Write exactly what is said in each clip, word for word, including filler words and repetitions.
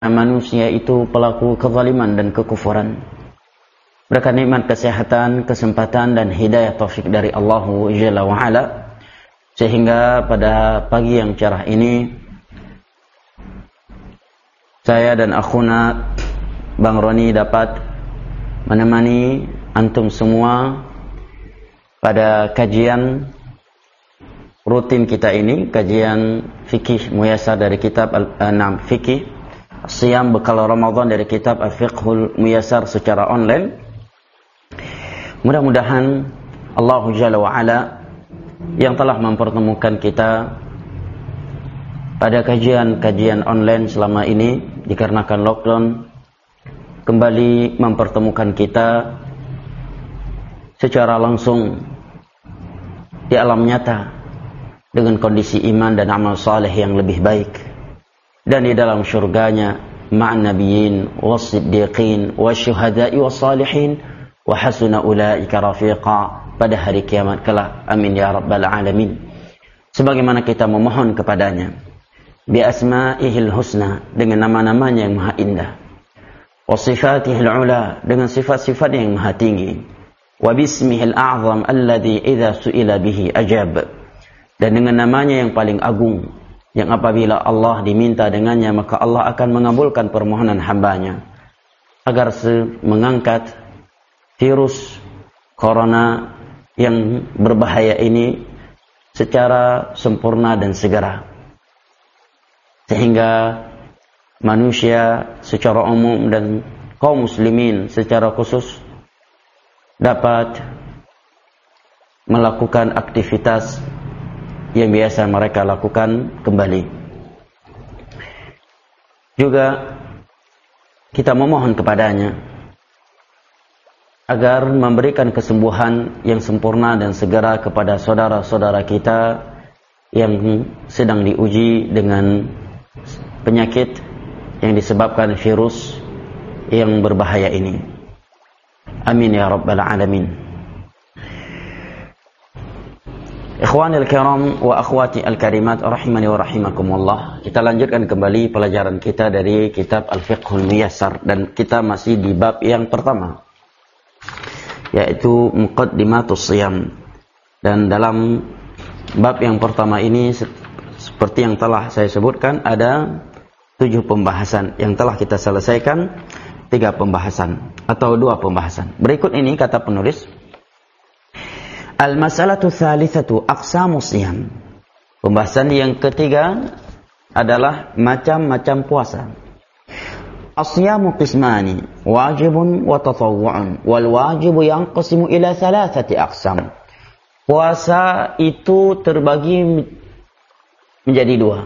manusia itu pelaku kezaliman dan kekufuran. Berkat nikmat kesehatan, kesempatan dan hidayah taufik dari Allah Jalla wa Ala, sehingga pada pagi yang cerah ini saya dan akhuna Bang Roni dapat menemani antum semua pada kajian rutin kita ini, kajian fikih muyasar dari kitab Al-Nam Fikih Siyam bekal Ramadan dari kitab Al-Fiqhul Muyasar secara online. Mudah-mudahan Allah Jalla wa Ala yang telah mempertemukan kita pada kajian-kajian online selama ini dikarenakan lockdown, kembali mempertemukan kita secara langsung di alam nyata dengan kondisi iman dan amal saleh yang lebih baik, dan di dalam syurganya ma'an nabiyyin was-siddiqin wasyuhada'i was-salihin wa hasuna ulaika rafiqa pada hari kiamat kelak. Amin ya rabbal alamin. Sebagaimana kita memohon kepadanya bi asma'ihil husna, dengan nama-namanya yang maha indah, wa sifatihil ula, dengan sifat-sifat yang maha tinggi, wa bismihil a'zam alladhi idza su'ila bihi ajab, dan dengan namanya yang paling agung yang apabila Allah diminta dengannya maka Allah akan mengabulkan permohonan hambanya agar mengangkat virus corona yang berbahaya ini secara sempurna dan segera, sehingga manusia secara umum dan kaum muslimin secara khusus dapat melakukan aktivitas yang biasa mereka lakukan kembali. Juga kita memohon kepadanya agar memberikan kesembuhan yang sempurna dan segera kepada saudara-saudara kita yang sedang diuji dengan penyakit yang disebabkan virus yang berbahaya ini. Amin ya rabbal alamin. Ikhwanil kiram wa akhwati al-karimat rahimani wa rahimakumullah. Kita lanjutkan kembali pelajaran kita dari kitab Al-Fiqhul Muyasar, dan kita masih di bab yang pertama, yaitu Muqaddimatus Shiyam. Dan dalam bab yang pertama ini, seperti yang telah saya sebutkan, ada tujuh pembahasan yang telah kita selesaikan, tiga pembahasan atau dua pembahasan. Berikut ini kata penulis, Al-masalatu tsalitsatu aqsamus shiyam. Pembahasan yang ketiga adalah macam-macam puasa. As-siyamu qismani, wajibun wa tatawwu'un, wal wajibu yanqasimu ila thalathati aqsam. Puasa itu terbagi menjadi dua.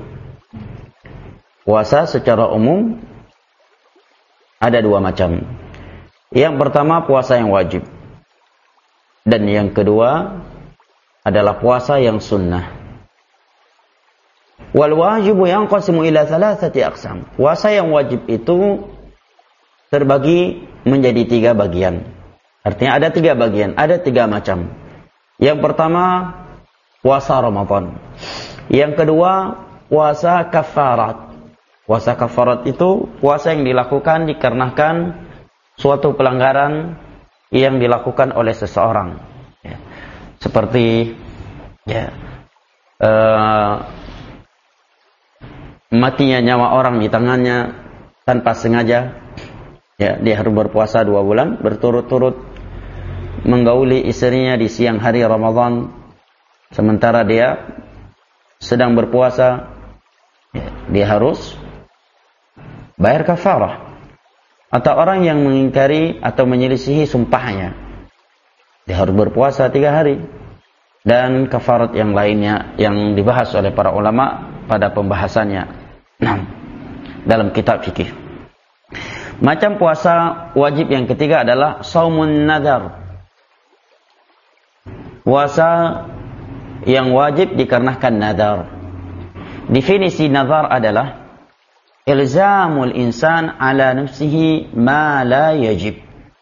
Puasa secara umum ada dua macam. Yang pertama puasa yang wajib, dan yang kedua adalah puasa yang sunnah. Wal wajibu yanqasimu ila thalathati aqsam. Puasa yang wajib itu terbagi menjadi tiga bagian. Artinya ada tiga bagian, ada tiga macam. Yang pertama puasa Ramadan. Yang kedua puasa kafarat. Puasa kafarat itu puasa yang dilakukan dikarenakan suatu pelanggaran yang dilakukan oleh seseorang, ya. Seperti ya, uh, matinya nyawa orang di tangannya tanpa sengaja, ya, dia harus berpuasa dua bulan berturut-turut menggauli istrinya di siang hari Ramadan sementara dia sedang berpuasa, ya, dia harus bayar kafarah. Atau orang yang mengingkari atau menyelisihi sumpahnya, dia harus berpuasa tiga hari. Dan kafarat yang lainnya yang dibahas oleh para ulama pada pembahasannya dalam kitab fikih. Macam puasa wajib yang ketiga adalah saumun nadar. Puasa yang wajib dikarenakan nadar. Definisi nadar adalah ilzamul insan ala nafsihi ma la yajib.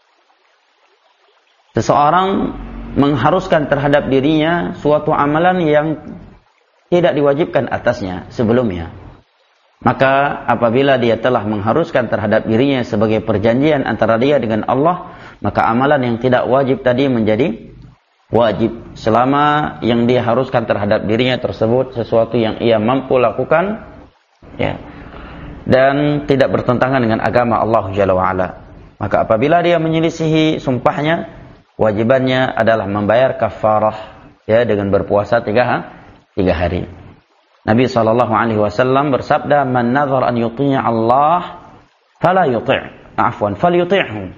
Seseorang mengharuskan terhadap dirinya suatu amalan yang tidak diwajibkan atasnya sebelumnya. Maka apabila dia telah mengharuskan terhadap dirinya sebagai perjanjian antara dia dengan Allah, maka amalan yang tidak wajib tadi menjadi wajib. Selama yang dia haruskan terhadap dirinya tersebut sesuatu yang ia mampu lakukan, ya, dan tidak bertentangan dengan agama Allah Jalla wa'ala. Maka apabila dia menyelisihi sumpahnya, wajibannya adalah membayar kafarah, ya, dengan berpuasa tiga, tiga hari. Nabi sallallahu alaihi wasallam bersabda, "Man nazar an yuti'a Allah fala yuti', afwan, falyuti'hu.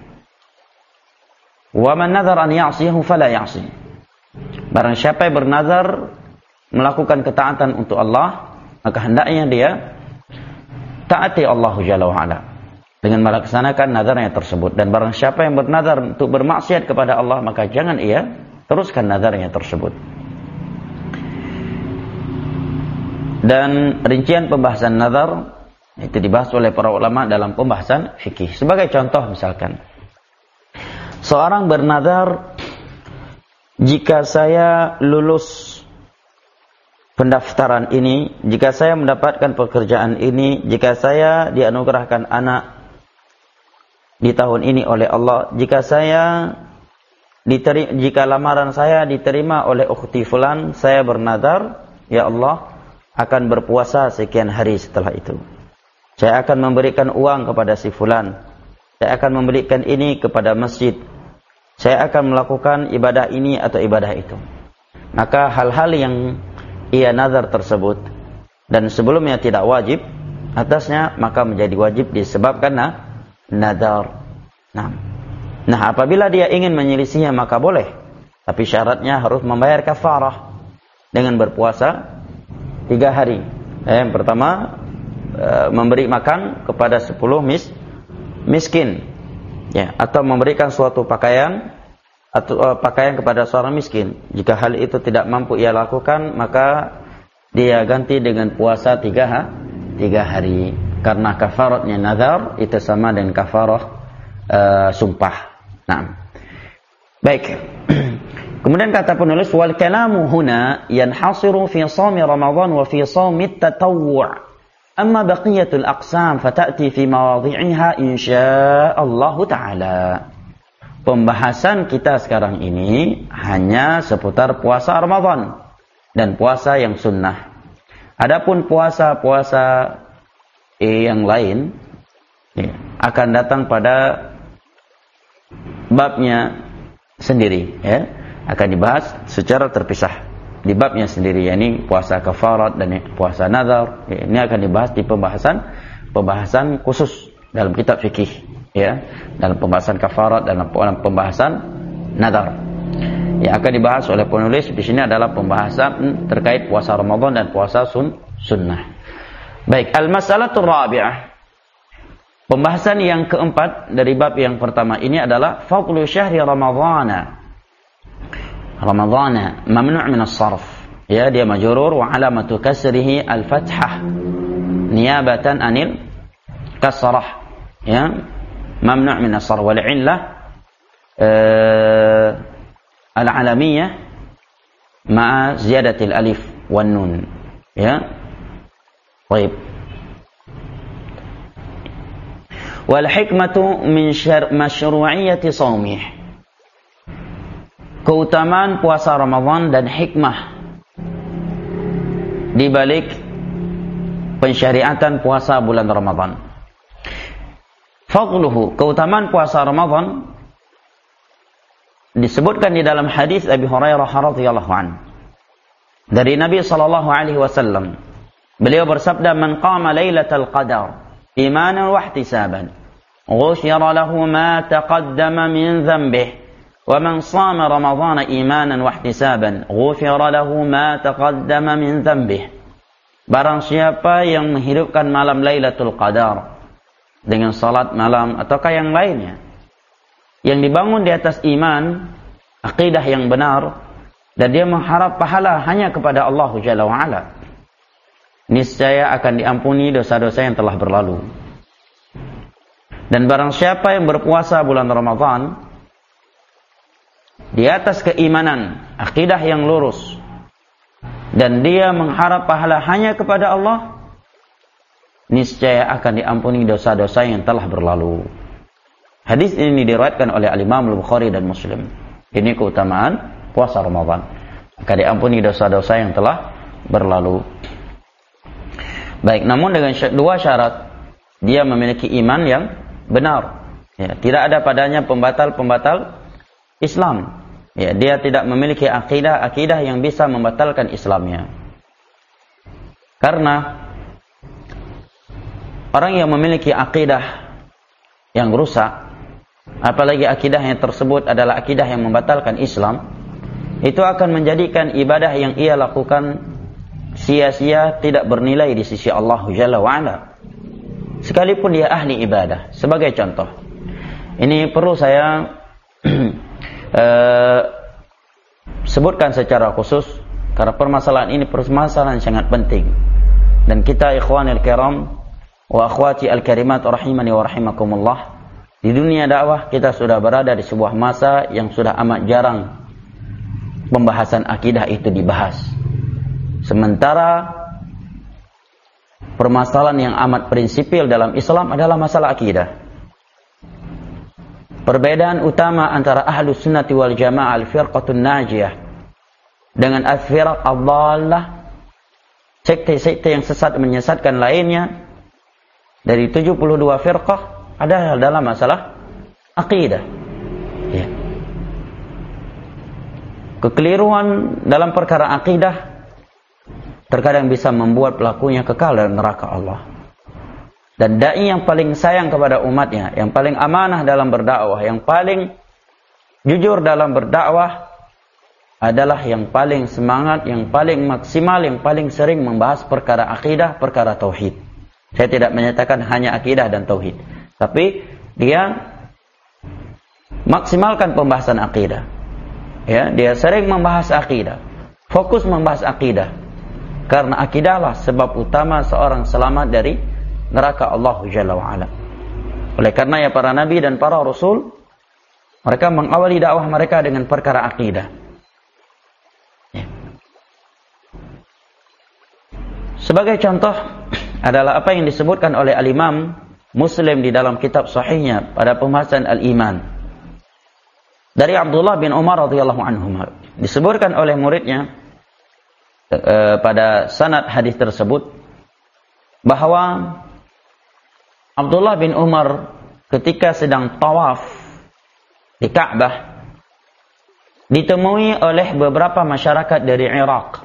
Wa man nazar an ya'siyahu fala ya'si." Barang siapa yang bernazar melakukan ketaatan untuk Allah, maka hendaknya dia taati Allah Jalla wa'ala dengan melaksanakan nazarnya tersebut. Dan barang siapa yang bernazar untuk bermaksiat kepada Allah, maka jangan ia teruskan nazarnya tersebut. Dan rincian pembahasan nazar itu dibahas oleh para ulama dalam pembahasan fikih. Sebagai contoh misalkan, seorang bernazar, jika saya lulus pendaftaran ini, jika saya mendapatkan pekerjaan ini, jika saya dianugerahkan anak di tahun ini oleh Allah, jika saya diterima, jika lamaran saya diterima oleh ukhti fulan, saya bernazar, ya Allah, akan berpuasa sekian hari setelah itu. Saya akan memberikan uang kepada si fulan. Saya akan memberikan ini kepada masjid. Saya akan melakukan ibadah ini atau ibadah itu. Maka hal-hal yang ia nazar tersebut dan sebelumnya tidak wajib atasnya, maka menjadi wajib disebabkan nazar. Nah, nah apabila dia ingin menyelisihinya maka boleh, tapi syaratnya harus membayar kafarah dengan berpuasa tiga hari. Eh, yang pertama, e, memberi makan kepada sepuluh mis, miskin, ya, atau memberikan suatu pakaian atau e, pakaian kepada seorang miskin. Jika hal itu tidak mampu ia lakukan, maka dia ganti dengan puasa tiga, tiga hari. Karena kafaratnya nazar itu sama dengan kafarah e, sumpah. Nah, baik. Kemudian kata penulis, wal kalamu huna yanhasiru fi shaum Ramadan wa fi shaum at-tatawwu'. Amma baqiyatul aqsam fata'ti fi mawadhi'iha insyaallah taala. Pembahasan kita sekarang ini hanya seputar puasa Ramadan dan puasa yang sunnah. Adapun puasa-puasa yang lain ya, akan datang pada babnya sendiri, ya. Akan dibahas secara terpisah di babnya sendiri, yakni puasa kafarat dan puasa nazar. Ya, ini akan dibahas di pembahasan pembahasan khusus dalam kitab fikih, ya, dalam pembahasan kafarat, dalam pembahasan nazar. Yang akan dibahas oleh penulis di sini adalah pembahasan terkait puasa Ramadan dan puasa sun, sunnah. Baik, al-mas'alatur rabi'ah. Pembahasan yang keempat dari bab yang pertama ini adalah fadlu syahri Ramadhana. Ramadhana mamnu' min as-sarf. Ya, dia majrur wa alamatu kasrihi al-fathah niyabatan anil kasrah. Ya, mamnu' min as-sarf wal 'illah al-'alamiyah ma'a ziyadatil alif wan nun. Ya. Baik. Wal hikmatu min masyru'iyyati shaumih. Keutamaan puasa Ramadan dan hikmah di balik pensyariatan puasa bulan Ramadan. Fadluhu, keutamaan puasa Ramadan disebutkan di dalam hadis Abi Hurairah radhiyallahu anhu dari Nabi sallallahu alaihi wasallam. Beliau bersabda, "Man qama lailatal qadar imanan wa ihtisaban, ghufira lahu ma taqaddama min dhanbihi." وَمَنْ صَامَ رَمَضَانَ إِيمَانًا وَاحْتِسَابًا غُفِرَ لَهُ مَا تَقَدَّمَ مِنْ ذَنْبِهِ. Barang siapa yang menghidupkan malam Lailatul Qadar dengan salat malam ataukah yang lainnya yang dibangun di atas iman, akidah yang benar, dan dia mengharap pahala hanya kepada Allah Jalla wa'ala, niscaya akan diampuni dosa-dosa yang telah berlalu. Dan barang siapa yang berpuasa bulan Ramadan di atas keimanan, akidah yang lurus, dan dia mengharap pahala hanya kepada Allah, niscaya akan diampuni dosa-dosa yang telah berlalu. Hadis ini diriwayatkan oleh Al-Imam Al-Bukhari dan Muslim. Ini keutamaan puasa Ramadan. Akan diampuni dosa-dosa yang telah berlalu. Baik, namun dengan dua syarat. Dia memiliki iman yang benar. Ya, tidak ada padanya pembatal-pembatal Islam. Ya, dia tidak memiliki akidah-akidah yang bisa membatalkan Islamnya. Karena orang yang memiliki akidah yang rusak, apalagi akidah yang tersebut adalah akidah yang membatalkan Islam, itu akan menjadikan ibadah yang ia lakukan sia-sia, tidak bernilai di sisi Allah Jalla wa'ala. Sekalipun dia ahli ibadah. Sebagai contoh, ini perlu saya uh, sebutkan secara khusus, karena permasalahan ini permasalahan sangat penting. Dan kita ikhwanil kiram wa akhwati al-karimat rahimani wa rahimakumullah, di dunia dakwah kita sudah berada di sebuah masa yang sudah amat jarang pembahasan akidah itu dibahas. Sementara permasalahan yang amat prinsipil dalam Islam adalah masalah akidah. Perbedaan utama antara ahlus sunnati wal jamaah al-firqatun najiyah dengan al-firq ad-dhallah, sekte-sekte yang sesat menyesatkan lainnya, dari tujuh puluh dua firqah adalah dalam masalah akidah. Ya. Kekeliruan dalam perkara akidah terkadang bisa membuat pelakunya kekal dalam neraka Allah. Dan dai yang paling sayang kepada umatnya, yang paling amanah dalam berdakwah, yang paling jujur dalam berdakwah adalah yang paling semangat, yang paling maksimal, yang paling sering membahas perkara akidah, perkara tauhid. Saya tidak menyatakan hanya akidah dan tauhid, tapi dia maksimalkan pembahasan akidah. Ya, dia sering membahas akidah, fokus membahas akidah. Karena akidahlah sebab utama seorang selamat dari neraka Allah Jalla wa'ala. Oleh karena ya para nabi dan para rasul, mereka mengawali dakwah mereka dengan perkara akidah. Ya. Sebagai contoh adalah apa yang disebutkan oleh Al-Imam Muslim di dalam kitab sahihnya pada pembahasan Al-Iman. Dari Abdullah bin Umar radhiyallahu anhu, disebutkan oleh muridnya eh, pada sanad hadis tersebut bahwa Abdullah bin Umar ketika sedang tawaf di Ka'bah ditemui oleh beberapa masyarakat dari Irak.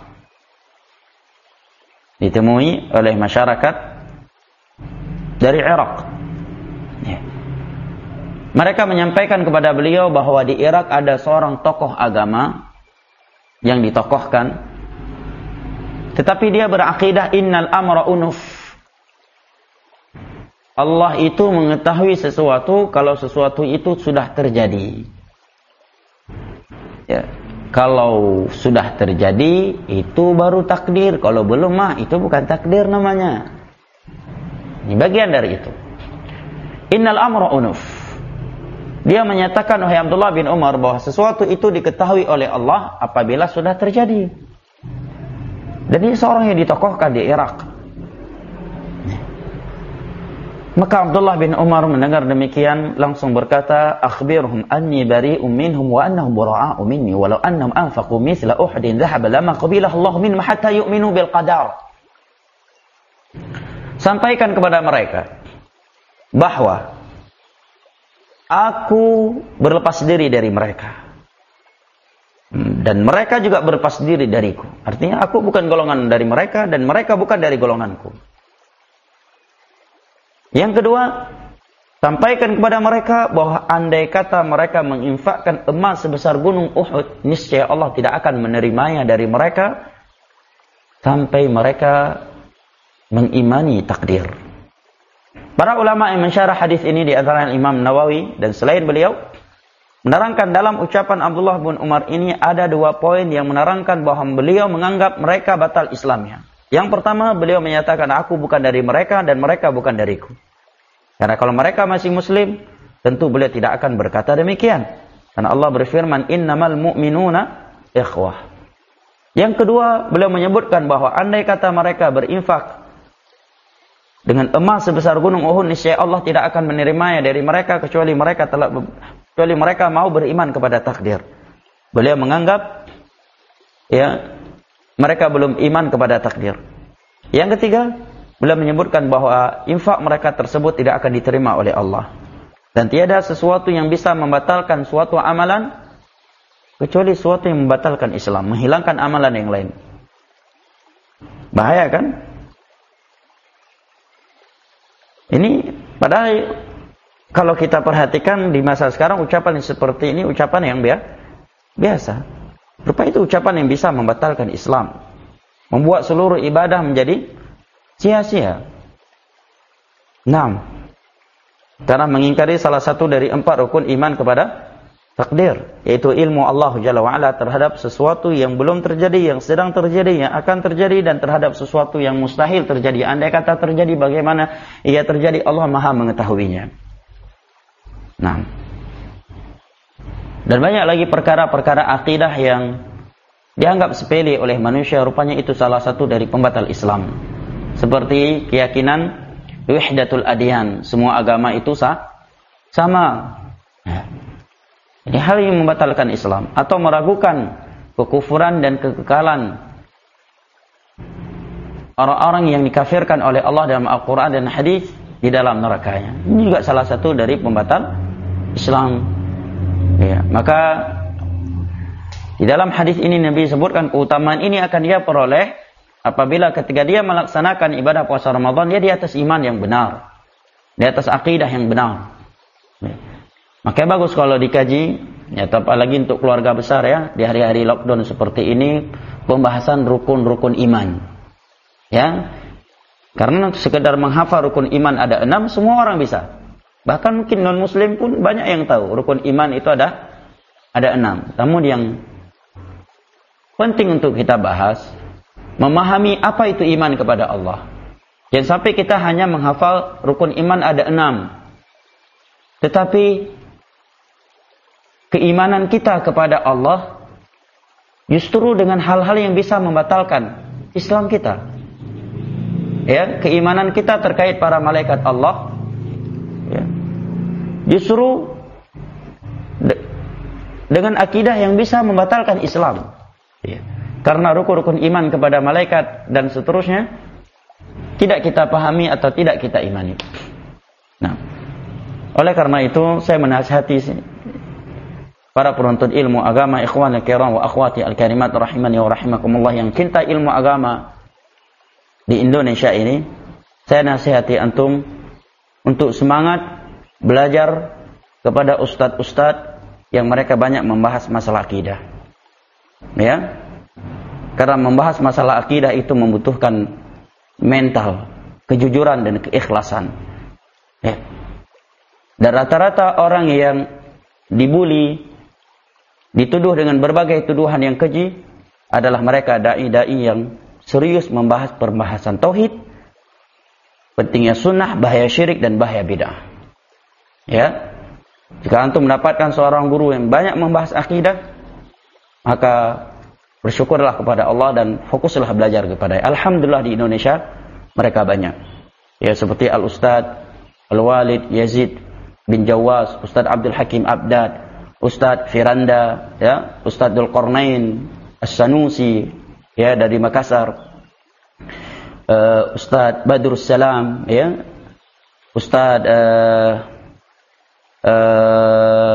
Ditemui oleh masyarakat dari Irak. Ya. Mereka menyampaikan kepada beliau bahwa di Irak ada seorang tokoh agama yang ditokohkan, tetapi dia berakidah innal amra unuf. Allah itu mengetahui sesuatu kalau sesuatu itu sudah terjadi. Ya. Kalau sudah terjadi, itu baru takdir. Kalau belum mah, itu bukan takdir namanya. Ini bagian dari itu. Innal amra unuf. Dia menyatakan, wahai Abdullah bin Umar, bahwa sesuatu itu diketahui oleh Allah apabila sudah terjadi. Dan ini seorang yang ditokohkan di Irak. Maka Abdullah bin Umar mendengar demikian langsung berkata, akhbirhum anni bari'um minhum wa annahum bura'a'u minni walau annahum anfaqu mithla Uhudin dhahaba lama qabilahu Allah minhum hatta yu'minu bil qadar. Sampaikan kepada mereka bahwa aku berlepas diri dari mereka dan mereka juga berlepas diri dariku. Artinya aku bukan golongan dari mereka dan mereka bukan dari golonganku. Yang kedua, sampaikan kepada mereka bahwa andai kata mereka menginfakkan emas sebesar gunung Uhud, niscaya Allah tidak akan menerimanya dari mereka sampai mereka mengimani takdir. Para ulama yang mensyarah hadis ini di antara Imam Nawawi dan selain beliau menerangkan dalam ucapan Abdullah bin Umar ini ada dua poin yang menerangkan bahwa beliau menganggap mereka batal Islamnya. Yang pertama, beliau menyatakan aku bukan dari mereka dan mereka bukan dariku. Karena kalau mereka masih muslim, tentu beliau tidak akan berkata demikian. Karena Allah berfirman, innamal mu'minuna ikhwah. Yang kedua, beliau menyebutkan bahwa andai kata mereka berinfak dengan emas sebesar gunung Uhud, niscaya Allah tidak akan menerimanya dari mereka kecuali mereka telah kecuali mereka mau beriman kepada takdir. Beliau menganggap ya mereka belum iman kepada takdir. Yang ketiga, beliau menyebutkan bahwa infak mereka tersebut tidak akan diterima oleh Allah. Dan tiada sesuatu yang bisa membatalkan suatu amalan kecuali sesuatu yang membatalkan Islam, menghilangkan amalan yang lain. Bahaya kan? Ini padahal kalau kita perhatikan di masa sekarang ucapan yang seperti ini ucapan yang biasa. Rupa itu ucapan yang bisa membatalkan Islam, membuat seluruh ibadah menjadi sia-sia. Naam. Karena mengingkari salah satu dari empat rukun iman kepada takdir, yaitu ilmu Allah Jalla wa'ala terhadap sesuatu yang belum terjadi, yang sedang terjadi, yang akan terjadi, dan terhadap sesuatu yang mustahil terjadi. Andai kata terjadi, bagaimana ia terjadi, Allah Maha mengetahuinya. Nah, dan banyak lagi perkara-perkara akidah yang dianggap sepele oleh manusia, rupanya itu salah satu dari pembatal Islam. Seperti keyakinan wahdatul adyan, semua agama itu sah, sama. Nah, ini hal yang membatalkan Islam atau meragukan kekufuran dan kekekalan orang-orang yang dikafirkan oleh Allah dalam Al-Quran dan hadis di dalam nerakanya. Ini juga salah satu dari pembatal Islam. Ya, maka di dalam hadis ini Nabi sebutkan keutamaan ini akan dia peroleh apabila ketika dia melaksanakan ibadah puasa Ramadan, dia di atas iman yang benar, di atas akidah yang benar. Ya. Makanya bagus kalau dikaji, ya, apalagi untuk keluarga besar ya, di hari-hari lockdown seperti ini, pembahasan rukun-rukun iman. Ya, karena sekedar menghafal rukun iman ada enam, semua orang bisa. Bahkan mungkin non-muslim pun banyak yang tahu rukun iman itu ada ada enam. Namun yang penting untuk kita bahas, memahami apa itu iman kepada Allah. Jangan sampai kita hanya menghafal rukun iman ada enam, tetapi keimanan kita kepada Allah justru dengan hal-hal yang bisa membatalkan Islam kita. Ya, keimanan kita terkait para malaikat Allah, ya, justru de- dengan akidah yang bisa membatalkan Islam. Ya. Karena rukun-rukun iman kepada malaikat dan seterusnya tidak kita pahami atau tidak kita imani. Nah, oleh karena itu saya menasihati para penuntut ilmu agama, ikhwan al-kiram wa akhwati al-karimat rahimani wa rahimakumullah, yang cinta ilmu agama di Indonesia ini, saya nasihati antum untuk semangat belajar kepada ustadz-ustadz yang mereka banyak membahas masalah akidah. Ya. Karena membahas masalah akidah itu membutuhkan mental, kejujuran dan keikhlasan. Ya. Dan rata-rata orang yang dibuli, dituduh dengan berbagai tuduhan yang keji adalah mereka dai-dai yang serius membahas perbahasan tauhid, pentingnya sunnah, bahaya syirik dan bahaya bid'ah. Ya, jika antum mendapatkan seorang guru yang banyak membahas akidah, maka bersyukurlah kepada Allah dan fokuslah belajar kepada. Alhamdulillah di Indonesia mereka banyak. Ya, seperti Al-Ustadz Al-Walid Yazid bin Jawas, Ustadz Abdul Hakim Abdad, Ustadz Firanda, ya, Ustadz Dzulqarnain As-Sanusi, ya, dari Makassar, uh, Ustadz Badrus Salam, ya, Ustadz uh, uh,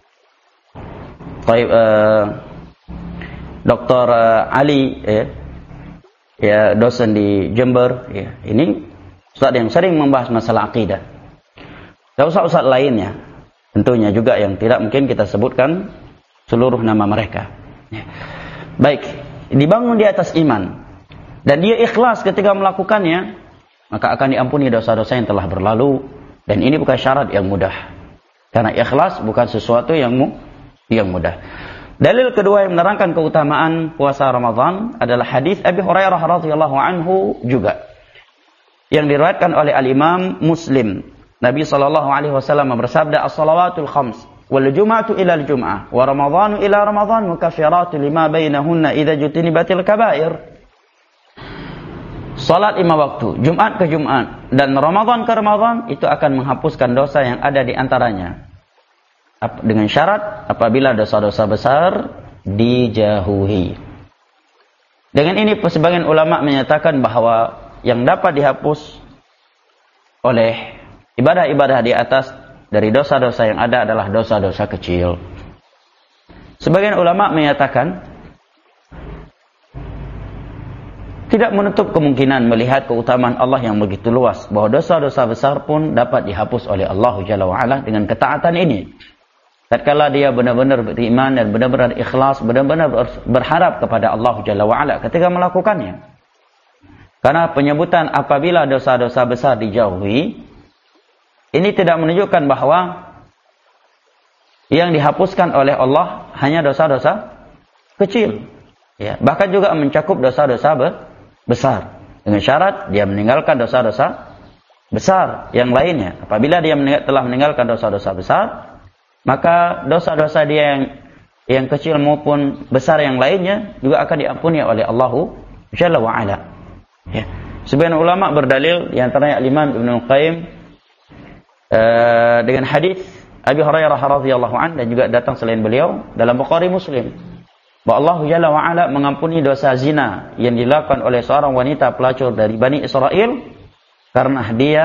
uh, Doktor uh, Ali, ya, ya, dosen di Jember, ya, ini Ustadz yang sering membahas masalah akidah. Dan Ustadz-Ustadz lainnya tentunya juga yang tidak mungkin kita sebutkan seluruh nama mereka. Ya. Baik, dibangun di atas iman dan dia ikhlas ketika melakukannya, maka akan diampuni dosa-dosa yang telah berlalu, dan ini bukan syarat yang mudah. Karena ikhlas bukan sesuatu yang mu, yang mudah. Dalil kedua yang menerangkan keutamaan puasa Ramadan adalah hadis Abi Hurairah radhiyallahu anhu juga yang diriwayatkan oleh Al-Imam Muslim. Nabi sallallahu alaihi wasallam bersabda, "As-salawatul khams wal jum'atu ila al-jum'ah wa ramadhanu ila ramadhan mukaffiratun lima bainahunna idza jutinibatil kaba'ir." salat lima waktu, Jumat ke Jumat, dan Ramadan ke Ramadan, itu akan menghapuskan dosa yang ada di antaranya. Dengan syarat apabila dosa-dosa besar dijauhi. Dengan ini sebagian ulama menyatakan bahwa yang dapat dihapus oleh ibadah-ibadah di atas dari dosa-dosa yang ada adalah dosa-dosa kecil. Sebagian ulama menyatakan tidak menutup kemungkinan melihat keutamaan Allah yang begitu luas, bahwa dosa-dosa besar pun dapat dihapus oleh Allah Jalla wa'ala dengan ketaatan ini. Tatkala dia benar-benar beriman dan benar-benar ikhlas, benar-benar berharap kepada Allah Jalla wa'ala ketika melakukannya. Karena penyebutan apabila dosa-dosa besar dijauhi, ini tidak menunjukkan bahwa yang dihapuskan oleh Allah hanya dosa-dosa kecil. Ya, bahkan juga mencakup dosa-dosa besar. Dengan syarat dia meninggalkan dosa-dosa besar yang lainnya. Apabila dia mening- telah meninggalkan dosa-dosa besar, maka dosa-dosa dia yang yang kecil maupun besar yang lainnya juga akan diampuni oleh Allah Jalla wa'ala. Ya. Sebagian ulama berdalil, di antaranya Imam Ibnu Qayyim uh, dengan hadis Abi Hurairah radhiyallahu anhu, dan juga datang selain beliau dalam Bukhari Muslim, bahwa Allah Jalla wa'ala mengampuni dosa zina yang dilakukan oleh seorang wanita pelacur dari Bani Israel karena dia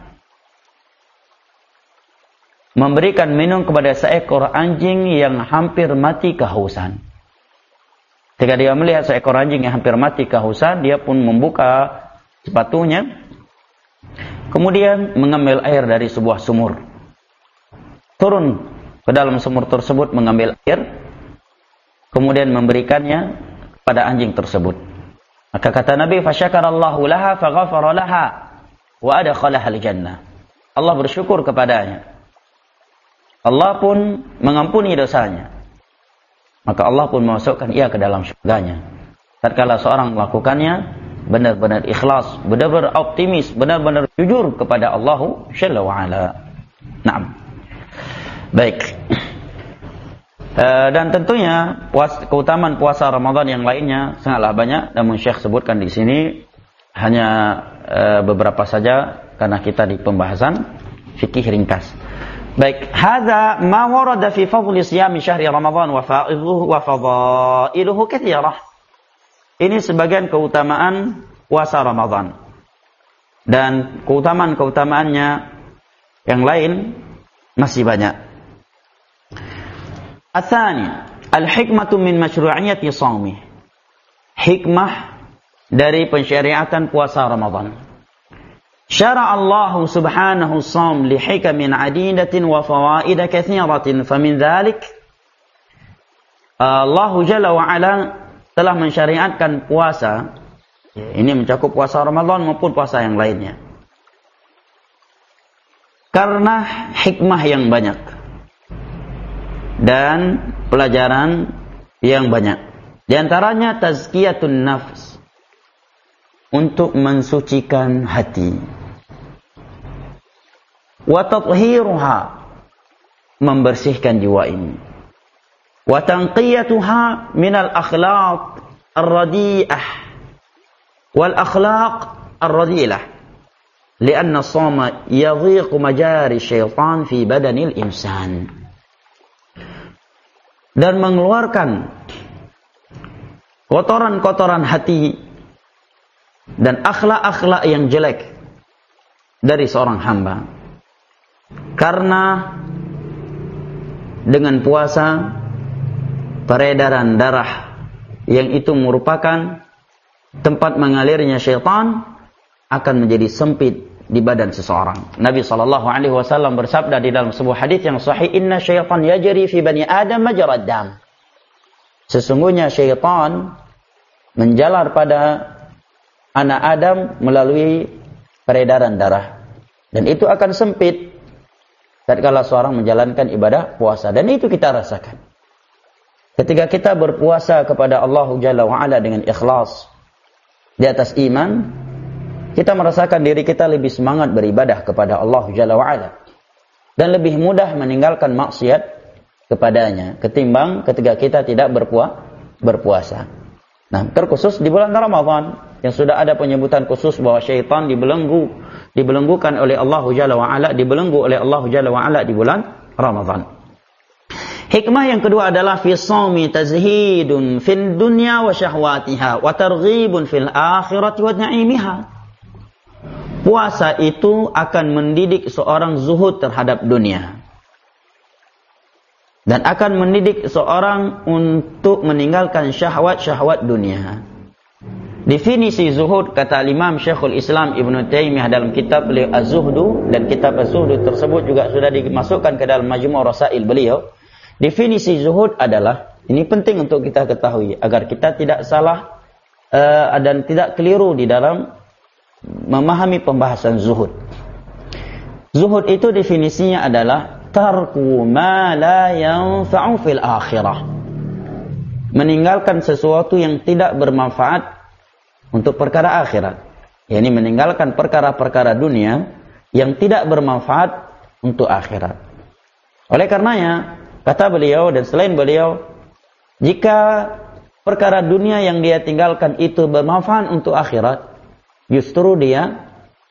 memberikan minum kepada seekor anjing yang hampir mati kehausan. Ketika dia melihat seekor anjing yang hampir mati kehausan, dia pun membuka sepatunya, kemudian mengambil air dari sebuah sumur, turun ke dalam sumur tersebut mengambil air, kemudian memberikannya pada anjing tersebut. Maka kata Nabi, "Fasyakarallahu laha faghafara laha wa adkhalaha al-jannah." Allah bersyukur kepadanya. Allah pun mengampuni dosanya. Maka Allah pun memasukkan ia ke dalam surganya. Tatkala seorang melakukannya benar-benar ikhlas, benar-benar optimis, benar-benar jujur kepada Allah Jalla wa Ala. Naam. Baik. Uh, dan tentunya puas, keutamaan puasa Ramadan yang lainnya sangatlah banyak, namun Syekh sebutkan di sini hanya uh, beberapa saja karena kita di pembahasan fikih ringkas. Baik, hadza ma warada fi fadli siyami syahri Ramadan wa fa'iduhu wa fadailuhu katsirah. Ini sebagian keutamaan puasa Ramadan. Dan keutamaan-keutamaannya yang lain masih banyak. Atsani, al-hikmatu min masyru'iyyati shaumi. Hikmah dari pensyariatan puasa Ramadan. Syara Allah subhanahu shaum li hikamin adidatin wa fawaid katsiratin, famin dzalik Allah Jalla wa Ala telah mensyariatkan puasa. Ini mencakup puasa Ramadan maupun puasa yang lainnya. Karena hikmah yang banyak dan pelajaran yang banyak. Di antaranya tazkiyatun nafs, untuk mensucikan hati. Wa tathiruha, membersihkan jiwa ini. Wa tanqiyatuha minal akhlaq ar-radi'ah wal akhlaq ar-radilah. Lianna as-sawma yadhiqu majari syaitan fi badanil insan. Dan mengeluarkan kotoran-kotoran hati dan akhlak-akhlak yang jelek dari seorang hamba. Karena dengan puasa peredaran darah yang itu merupakan tempat mengalirnya syaitan akan menjadi sempit di badan seseorang. Nabi sallallahu alaihi wasallam bersabda di dalam sebuah hadis yang sahih, "Inna syaitan yajri fi bani Adam majrad dam." Sesungguhnya syaitan menjalar pada anak Adam melalui peredaran darah, dan itu akan sempit tatkala seorang menjalankan ibadah puasa, dan itu kita rasakan. Ketika kita berpuasa kepada Allah Jalla wa Ala dengan ikhlas di atas iman, kita merasakan diri kita lebih semangat beribadah kepada Allah Jalla wa Ala dan lebih mudah meninggalkan maksiat kepadanya ketimbang ketika kita tidak berpuasa. berpuasa. Nah, terkhusus di bulan Ramadan, yang sudah ada penyebutan khusus bahwa syaitan dibelenggu, dibelenggukan oleh Allah Jalla wa Ala, dibelenggu oleh Allah Jalla wa Ala di bulan Ramadan. Hikmah yang kedua adalah fi shaumi tazhidun fil dunya wa syahwatiha wa targhibun fil akhirati wa na'imiha. Puasa itu akan mendidik seorang zuhud terhadap dunia dan akan mendidik seorang untuk meninggalkan syahwat-syahwat dunia. Definisi zuhud kata Imam Syekhul Islam Ibn Taimiyah dalam kitab beliau Az-Zuhdu, dan kitab Az-Zuhdu tersebut juga sudah dimasukkan ke dalam Majmu' Rasail beliau. Definisi zuhud adalah, ini penting untuk kita ketahui agar kita tidak salah uh, dan tidak keliru di dalam memahami pembahasan zuhud. Zuhud itu definisinya adalah tarku ma la yanfa'u fil akhirah. Meninggalkan sesuatu yang tidak bermanfaat untuk perkara akhirat. yakni meninggalkan perkara-perkara dunia yang tidak bermanfaat untuk akhirat. Oleh karenanya, kata beliau dan selain beliau, jika perkara dunia yang dia tinggalkan itu bermanfaat untuk akhirat, justru dia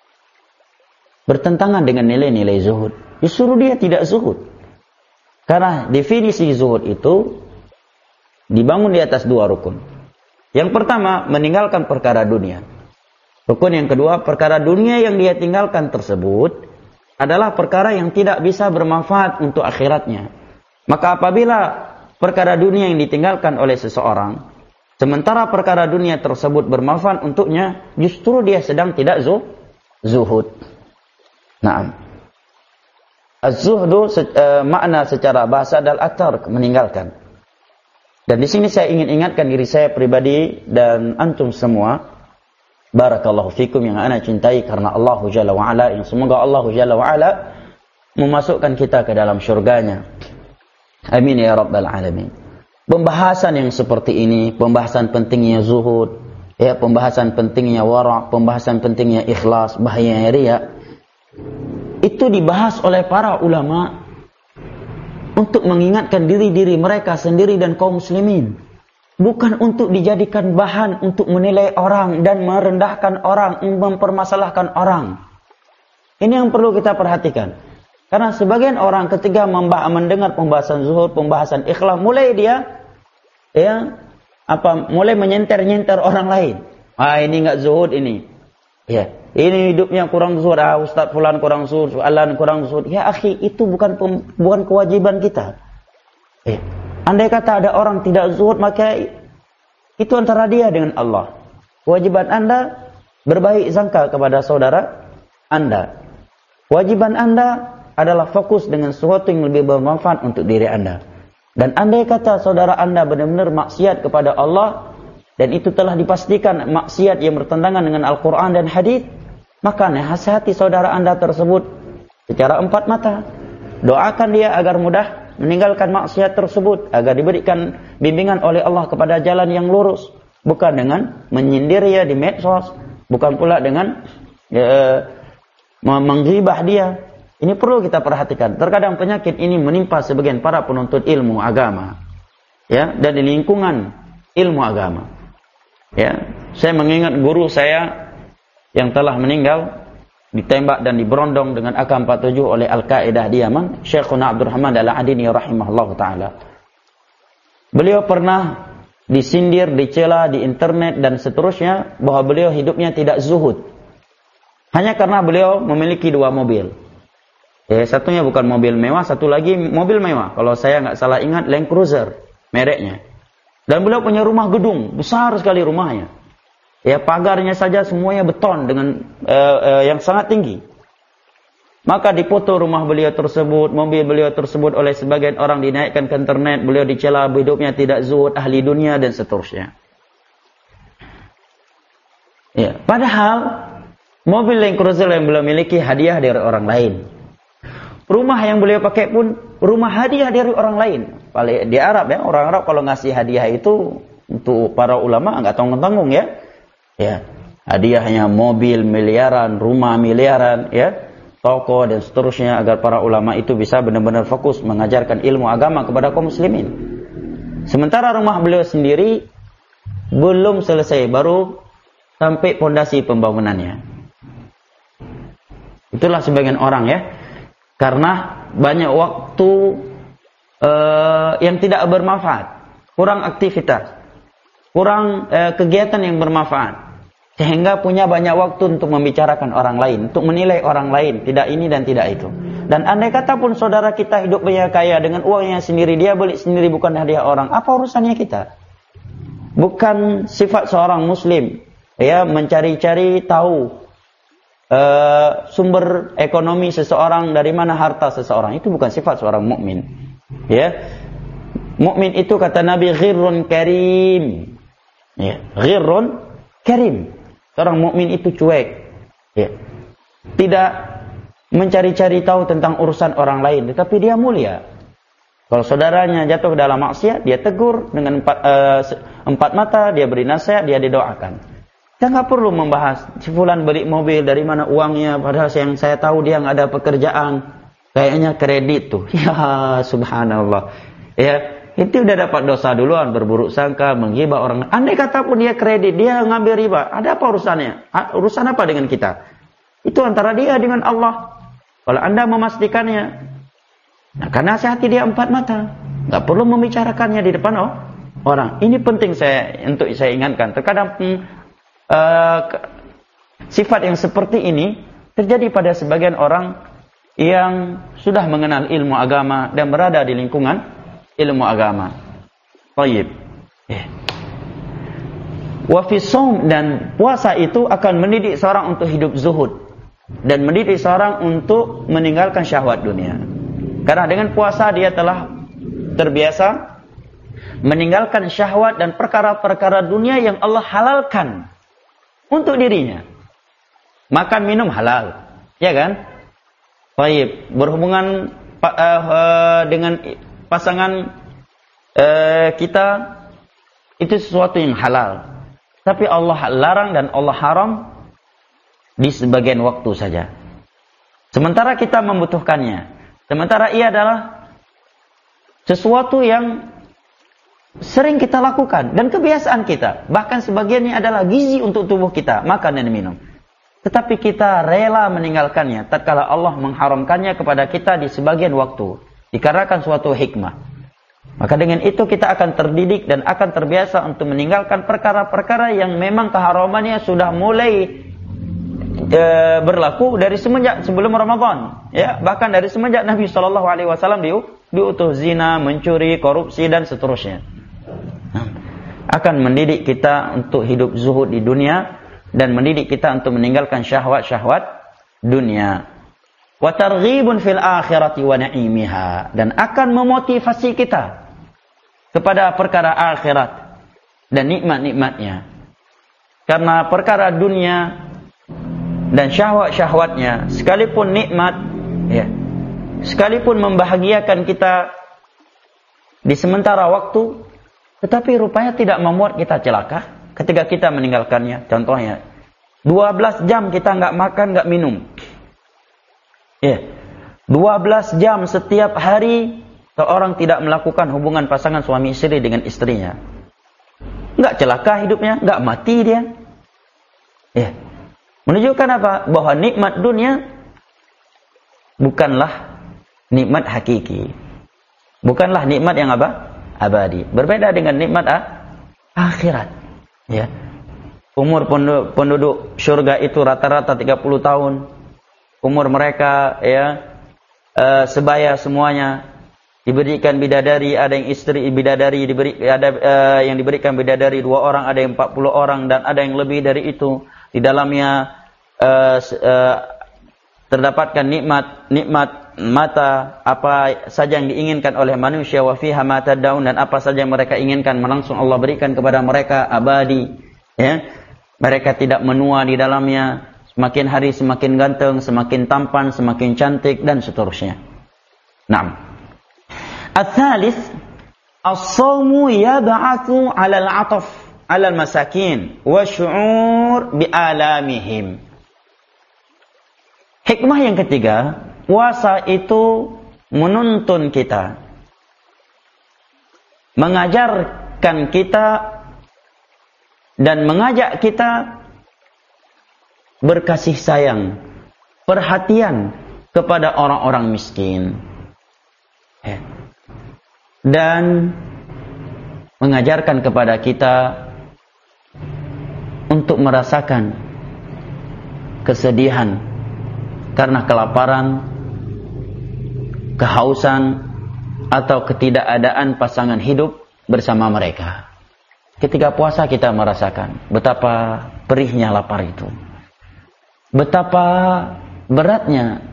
bertentangan dengan nilai-nilai zuhud. Justru dia tidak zuhud. Karena definisi zuhud itu dibangun di atas dua rukun. Yang pertama, meninggalkan perkara dunia. Rukun yang kedua, perkara dunia yang dia tinggalkan tersebut adalah perkara yang tidak bisa bermanfaat untuk akhiratnya. Maka apabila perkara dunia yang ditinggalkan oleh seseorang, sementara perkara dunia tersebut bermanfaat untuknya, justru dia sedang tidak zuhud. Naam. Az-zuhdu se uh, makna secara bahasa adalah at-tark, meninggalkan. Dan di sini saya ingin ingatkan diri saya pribadi dan antum semua, barakallahu fikum, yang ana cintai karena Allah Jalla wa Ala, yang semoga Allah Jalla wa Ala memasukkan kita ke dalam syurganya. Amin ya rabbal alamin. Pembahasan yang seperti ini, pembahasan pentingnya zuhud, ya, pembahasan pentingnya wara', pembahasan pentingnya ikhlas, bahayanya riya, itu dibahas oleh para ulama untuk mengingatkan diri-diri mereka sendiri dan kaum muslimin. Bukan untuk dijadikan bahan untuk menilai orang dan merendahkan orang, mempermasalahkan orang. Ini yang perlu kita perhatikan. Karena sebagian orang ketika mendengar pembahasan zuhud, pembahasan ikhlas, mulai dia ya apa mulai menyenter-nyenter orang lain. Ah, ini enggak zuhud ini. Ya, ini hidupnya kurang zuhud, ah, Ustaz fulan kurang zuhud, Allah kurang zuhud. Ya akhi, itu bukan bukan kewajiban kita. Ya. Andai kata ada orang tidak zuhud, maka itu antara dia dengan Allah. Kewajiban Anda berbaik sangka kepada saudara Anda. Kewajiban Anda adalah fokus dengan sesuatu yang lebih bermanfaat untuk diri Anda. Dan andai kata saudara Anda benar-benar maksiat kepada Allah, dan itu telah dipastikan maksiat yang bertentangan dengan Al-Quran dan hadis, maka nasihati saudara Anda tersebut secara empat mata. Doakan dia agar mudah meninggalkan maksiat tersebut, agar diberikan bimbingan oleh Allah kepada jalan yang lurus, bukan dengan menyindir dia di medsos, bukan pula dengan ya, menggibah dia. Ini perlu kita perhatikan. Terkadang penyakit ini menimpa sebagian para penuntut ilmu agama, ya, dan di lingkungan ilmu agama. Ya, saya mengingat guru saya yang telah meninggal, ditembak dan diberondong dengan A K empat puluh tujuh oleh Al-Qaeda di Yaman, Syekhuna Abdurrahman Al-Adini rahimahullah ta'ala. Beliau pernah disindir, dicela di internet dan seterusnya bahwa beliau hidupnya tidak zuhud. Hanya karena beliau memiliki dua mobil. Ya, satunya bukan mobil mewah, satu lagi mobil mewah. Kalau saya nggak salah ingat, Land Cruiser mereknya. Dan beliau punya rumah gedung, besar sekali rumahnya. Ya, pagarnya saja semuanya beton dengan uh, uh, yang sangat tinggi. Maka dipoto rumah beliau tersebut, mobil beliau tersebut oleh sebagian orang, dinaikkan ke internet, beliau dicela hidupnya tidak zuhud, ahli dunia dan seterusnya. Ya, padahal mobil Land Cruiser yang beliau miliki hadiah dari orang lain. Rumah yang beliau pakai pun rumah hadiah dari orang lain. Di Arab ya, orang Arab kalau ngasih hadiah itu untuk para ulama enggak tanggung-tanggung ya. Ya, hadiahnya mobil miliaran, rumah miliaran, ya, toko dan seterusnya, agar para ulama itu bisa benar-benar fokus mengajarkan ilmu agama kepada kaum muslimin. Sementara rumah beliau sendiri belum selesai, baru sampai pondasi pembangunannya. Itulah sebagian orang ya, karena banyak waktu uh, yang tidak bermanfaat, kurang aktivitas, kurang uh, kegiatan yang bermanfaat, sehingga punya banyak waktu untuk membicarakan orang lain, untuk menilai orang lain, tidak ini dan tidak itu. Dan andai kata pun saudara kita hidupnya kaya dengan uangnya sendiri, dia beli sendiri bukan hadiah orang, apa urusannya kita? Bukan sifat seorang muslim ya mencari-cari tahu Uh, sumber ekonomi seseorang, dari mana harta seseorang. Itu bukan sifat seorang mukmin. Ya, mukmin itu kata Nabi ghirrun karim. Ya, ghirrun karim. Seorang mukmin itu cuek. Ya, tidak mencari-cari tahu tentang urusan orang lain, tetapi dia mulia. Kalau saudaranya jatuh dalam maksiat, dia tegur dengan empat, uh, empat mata, dia beri nasihat, dia didoakan. Kita nggak perlu membahas si fulan beli mobil dari mana uangnya, padahal yang saya tahu dia nggak ada pekerjaan, kayaknya kredit tuh. Ya subhanallah. Ya itu udah dapat dosa duluan, berburuk sangka, menghibah orang. Andai kata pun dia kredit, dia ngambil riba, ada apa urusannya? Urusan apa dengan kita? Itu antara dia dengan Allah. Kalau anda memastikannya, nah, karena nasihati dia empat mata, nggak perlu membicarakannya di depan oh, orang. Ini penting saya untuk saya ingatkan. Terkadang hmm, Uh, sifat yang seperti ini terjadi pada sebagian orang yang sudah mengenal ilmu agama dan berada di lingkungan ilmu agama. Baik. Eh. Wa fi shaum, dan puasa itu akan mendidik seorang untuk hidup zuhud dan mendidik seorang untuk meninggalkan syahwat dunia. Karena dengan puasa dia telah terbiasa meninggalkan syahwat dan perkara-perkara dunia yang Allah halalkan untuk dirinya. Makan minum halal, ya kan? Baik, berhubungan uh, uh, dengan pasangan uh, kita itu sesuatu yang halal. Tapi Allah larang dan Allah haram di sebagian waktu saja. Sementara kita membutuhkannya. Sementara ia adalah sesuatu yang sering kita lakukan dan kebiasaan kita. Bahkan sebagiannya adalah gizi untuk tubuh kita, makan dan minum. Tetapi kita rela meninggalkannya tatkala Allah mengharamkannya kepada kita di sebagian waktu, dikarenakan suatu hikmah. Maka dengan itu kita akan terdidik dan akan terbiasa untuk meninggalkan perkara-perkara yang memang keharamannya sudah mulai e, berlaku dari semenjak sebelum Ramadan, ya, bahkan dari semenjak Nabi shallallahu alaihi wasallam diutus, zina, mencuri, korupsi dan seterusnya. Akan mendidik kita untuk hidup zuhud di dunia dan mendidik kita untuk meninggalkan syahwat-syahwat dunia. Wa targhibun fil akhirati wa na'imiha, dan akan memotivasi kita kepada perkara akhirat dan nikmat-nikmatnya. Karena perkara dunia dan syahwat-syahwatnya sekalipun nikmat, ya, sekalipun membahagiakan kita di sementara waktu, tetapi rupanya tidak membuat kita celaka ketika kita meninggalkannya. Contohnya, dua belas jam kita nggak makan, nggak minum. Ya, dua belas jam setiap hari seorang tidak melakukan hubungan pasangan suami istri dengan istrinya. Nggak celaka hidupnya, nggak mati dia. Ya, menunjukkan apa? Bahwa nikmat dunia bukanlah nikmat hakiki. Bukanlah nikmat yang apa? Abadi. Berbeda dengan nikmat ah, akhirat. Ya. Umur penduduk, penduduk surga itu rata-rata tiga puluh tahun. Umur mereka ya uh, sebaya semuanya. Diberikan bidadari, ada yang istri bidadari, diberi ada uh, yang diberikan bidadari dua orang, ada yang empat puluh orang dan ada yang lebih dari itu. Di dalamnya uh, uh, terdapatkan nikmat nikmat mata, apa saja yang diinginkan oleh manusia, wa fiha ma tad'un, dan apa saja yang mereka inginkan langsung Allah berikan kepada mereka abadi, ya. Mereka tidak menua di dalamnya, semakin hari semakin ganteng, semakin tampan, semakin cantik dan seterusnya. Naam. Ats-tsalits, as-shaumu yab'atsu 'ala al-'ataf 'ala al-masakin wa syu'ur bi alamihim. Hikmah yang ketiga, puasa itu menuntun kita, mengajarkan kita dan mengajak kita berkasih sayang, perhatian kepada orang-orang miskin. Ya. Dan mengajarkan kepada kita untuk merasakan kesedihan karena kelaparan, kehausan, atau ketidakadaan pasangan hidup bersama mereka. Ketika puasa kita merasakan betapa perihnya lapar itu, betapa beratnya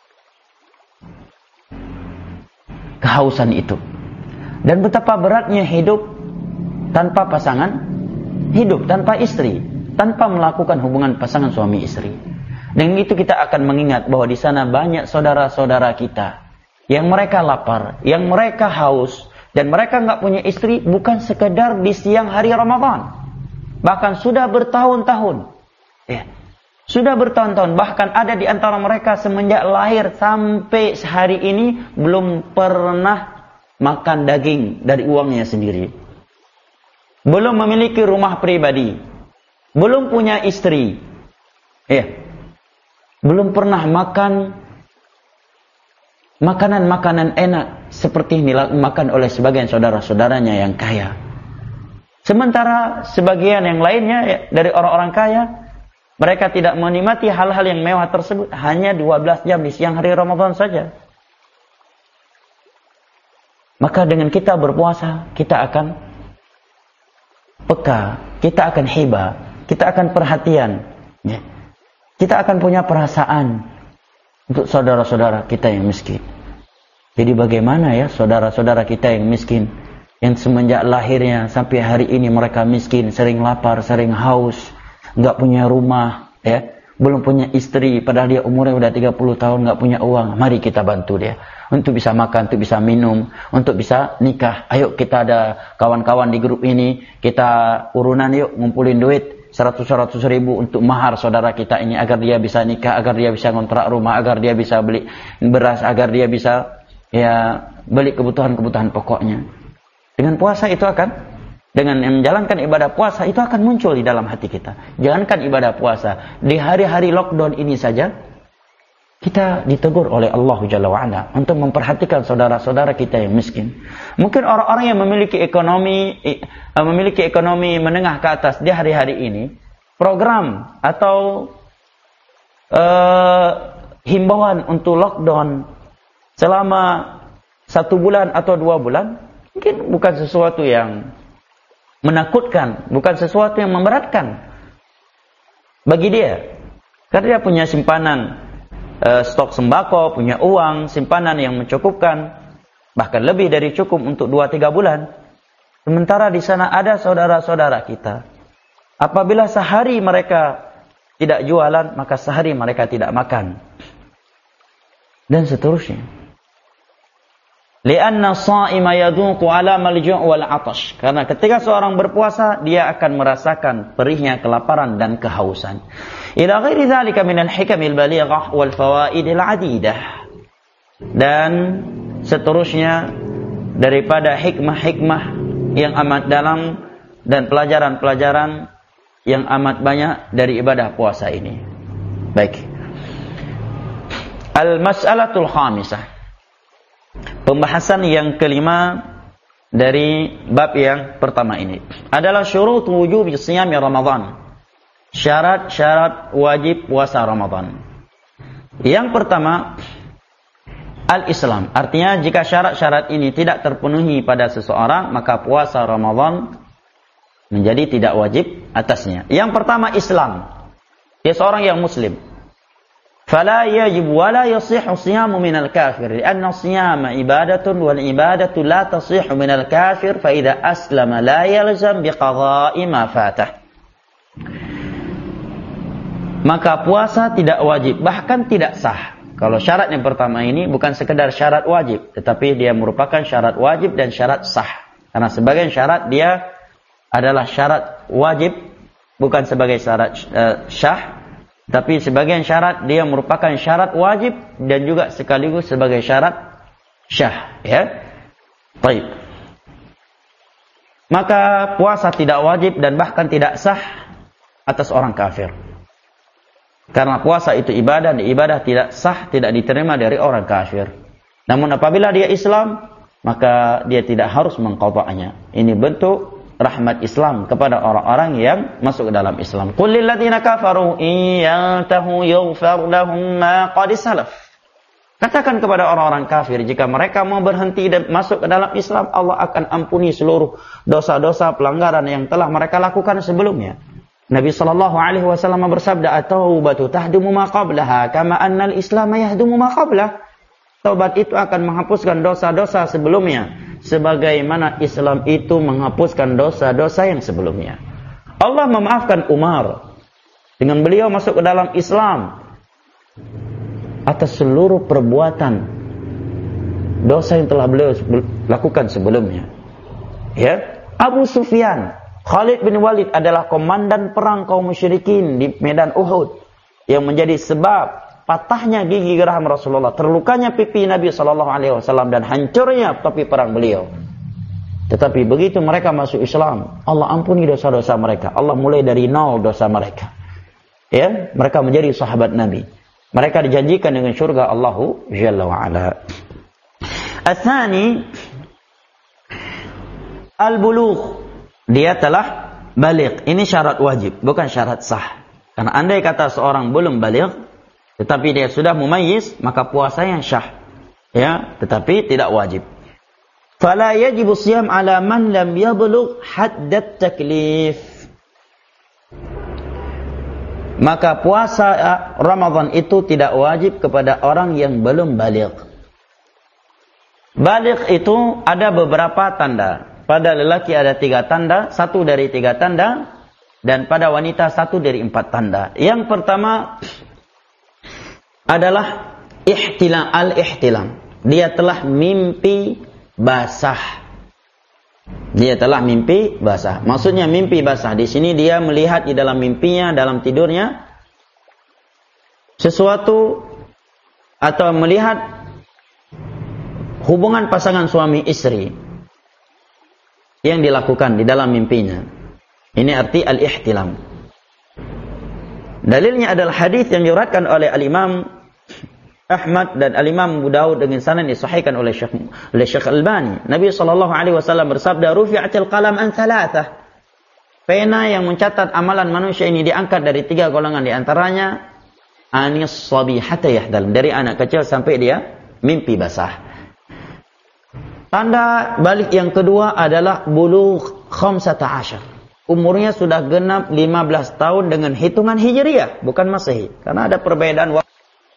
kehausan itu, dan betapa beratnya hidup tanpa pasangan hidup, tanpa istri, tanpa melakukan hubungan pasangan suami istri. Dengan itu kita akan mengingat bahwa di sana banyak saudara-saudara kita yang mereka lapar, yang mereka haus, dan mereka nggak punya istri bukan sekedar di siang hari Ramadan, bahkan sudah bertahun-tahun, ya, sudah bertahun-tahun, bahkan ada di antara mereka semenjak lahir sampai sehari ini belum pernah makan daging dari uangnya sendiri, belum memiliki rumah pribadi, belum punya istri, ya, belum pernah makan makanan-makanan enak seperti yang dimakan oleh sebagian saudara-saudaranya yang kaya. Sementara sebagian yang lainnya ya, dari orang-orang kaya, mereka tidak menikmati hal-hal yang mewah tersebut hanya dua belas jam di siang hari Ramadan saja. Maka dengan kita berpuasa, kita akan peka, kita akan hiba, kita akan perhatian, ya. Kita akan punya perasaan untuk saudara-saudara kita yang miskin. Jadi bagaimana ya saudara-saudara kita yang miskin, yang semenjak lahirnya sampai hari ini mereka miskin, sering lapar, sering haus, nggak punya rumah, ya, belum punya istri, padahal dia umurnya udah tiga puluh tahun nggak punya uang. Mari kita bantu dia untuk bisa makan, untuk bisa minum, untuk bisa nikah. Ayo kita ada kawan-kawan di grup ini, kita urunan yuk ngumpulin duit seratus-seratus ribu untuk mahar saudara kita ini agar dia bisa nikah, agar dia bisa ngontrak rumah, agar dia bisa beli beras, agar dia bisa ya beli kebutuhan-kebutuhan pokoknya. Dengan puasa itu akan, dengan menjalankan ibadah puasa itu akan muncul di dalam hati kita. Jangankan ibadah puasa, di hari-hari lockdown ini saja kita ditegur oleh Allah Jalla wa'ala untuk memperhatikan saudara-saudara kita yang miskin. Mungkin orang-orang yang memiliki ekonomi memiliki ekonomi menengah ke atas di hari-hari ini, program atau uh, himbauan untuk lockdown selama satu bulan atau dua bulan mungkin bukan sesuatu yang menakutkan, bukan sesuatu yang memberatkan bagi dia, karena dia punya simpanan stok sembako, punya uang, simpanan yang mencukupkan, bahkan lebih dari cukup untuk dua tiga bulan. Sementara di sana ada saudara-saudara kita, apabila sehari mereka tidak jualan, maka sehari mereka tidak makan. Dan seterusnya. Lianna as-sha'ima yadhuqu 'alama al-ju' wal 'atash. Karena ketika seorang berpuasa, dia akan merasakan perihnya kelaparan dan kehausan. Ila ghairi dzalika min al-hikamil balighah wal fawaidil 'adidah. Dan seterusnya daripada hikmah-hikmah yang amat dalam dan pelajaran-pelajaran yang amat banyak dari ibadah puasa ini. Baik. Al-mas'alatul khamisah. Pembahasan yang kelima dari bab yang pertama ini adalah syurut wujub siyam Ramadan. Syarat-syarat wajib puasa Ramadan. Yang pertama, al-Islam. Artinya jika syarat-syarat ini tidak terpenuhi pada seseorang, maka puasa Ramadan menjadi tidak wajib atasnya. Yang pertama, Islam. Dia seorang yang muslim. فلا يجب ولا يصح الصيام من الكافر لأن الصيام عبادة والعبادة لا تصح من الكافر فإذا أسلم لا يلزم بقضاء ما فاته. Maka puasa tidak wajib, bahkan tidak sah. Kalau syarat yang pertama ini bukan sekedar syarat wajib, tetapi dia merupakan syarat wajib dan syarat sah. Karena sebagian syarat dia adalah syarat wajib, bukan sebagai syarat uh, syah. Tapi sebagian syarat dia merupakan syarat wajib dan juga sekaligus sebagai syarat syah, ya. Baik. Maka puasa tidak wajib dan bahkan tidak sah atas orang kafir. Karena puasa itu ibadah, dan ibadah tidak sah, tidak diterima dari orang kafir. Namun apabila dia Islam, maka dia tidak harus mengqada'nya. Ini bentuk rahmat Islam kepada orang-orang yang masuk ke dalam Islam. Qul lil ladzina kafaru in yantahu yughfar lahum ma qad salaf. Katakan kepada orang-orang kafir, jika mereka mau berhenti dan masuk ke dalam Islam, Allah akan ampuni seluruh dosa-dosa pelanggaran yang telah mereka lakukan sebelumnya. Nabi sallallahu alaihi wasallam bersabda, "At-taubatu tahdumu ma qablaha kama anna al-islam yahdumu ma qablah." Taubat itu akan menghapuskan dosa-dosa sebelumnya, sebagaimana Islam itu menghapuskan dosa-dosa yang sebelumnya. Allah memaafkan Umar dengan beliau masuk ke dalam Islam atas seluruh perbuatan dosa yang telah beliau lakukan sebelumnya. Ya, Abu Sufyan, Khalid bin Walid adalah komandan perang kaum musyrikin di medan Uhud yang menjadi sebab patahnya gigi geraham Rasulullah, terlukanya pipi Nabi sallallahu alaihi wasallam dan hancurnya topi perang beliau. Tetapi begitu mereka masuk Islam, Allah ampuni dosa-dosa mereka. Allah mulai dari nol dosa mereka. Ya, mereka menjadi sahabat Nabi. Mereka dijanjikan dengan surga Allahu Jalla wa Ala. Ats-tsani al-bulugh. Dia telah baligh. Ini syarat wajib, bukan syarat sah. Karena andai kata seorang belum baligh, tetapi dia sudah mumayyiz, maka puasa yang syah. Ya, tetapi tidak wajib. Fala yajibu siyam ala man lam yablugh haddat taklif. Maka puasa Ramadan itu tidak wajib kepada orang yang belum baligh. Baligh itu ada beberapa tanda. Pada lelaki ada tiga tanda, satu dari tiga tanda, dan pada wanita satu dari empat tanda. Yang pertama adalah ihtilam, al-ihtilam. Dia telah mimpi basah. Dia telah mimpi basah. Maksudnya mimpi basah. Di sini dia melihat di dalam mimpinya, dalam tidurnya, sesuatu atau melihat hubungan pasangan suami istri yang dilakukan di dalam mimpinya. Ini arti al-ihtilam. Dalilnya adalah hadis yang diriwayatkan oleh Al-Imam Ahmad dan Al-Imam Abu Daud dengan sanad disahihkan oleh Syekh oleh Syekh Albani. Nabi sallallahu alaihi wasallam bersabda, "Rufi'atil qalam an thalathah." Pena yang mencatat amalan manusia ini diangkat dari tiga golongan, di antaranya anis sabi hatta yahdal, dari anak kecil sampai dia mimpi basah. Tanda balik yang kedua adalah bulugh khamsata asyar. Umurnya sudah genap lima belas tahun dengan hitungan Hijriyah, bukan Masehi. Karena ada perbedaan waktu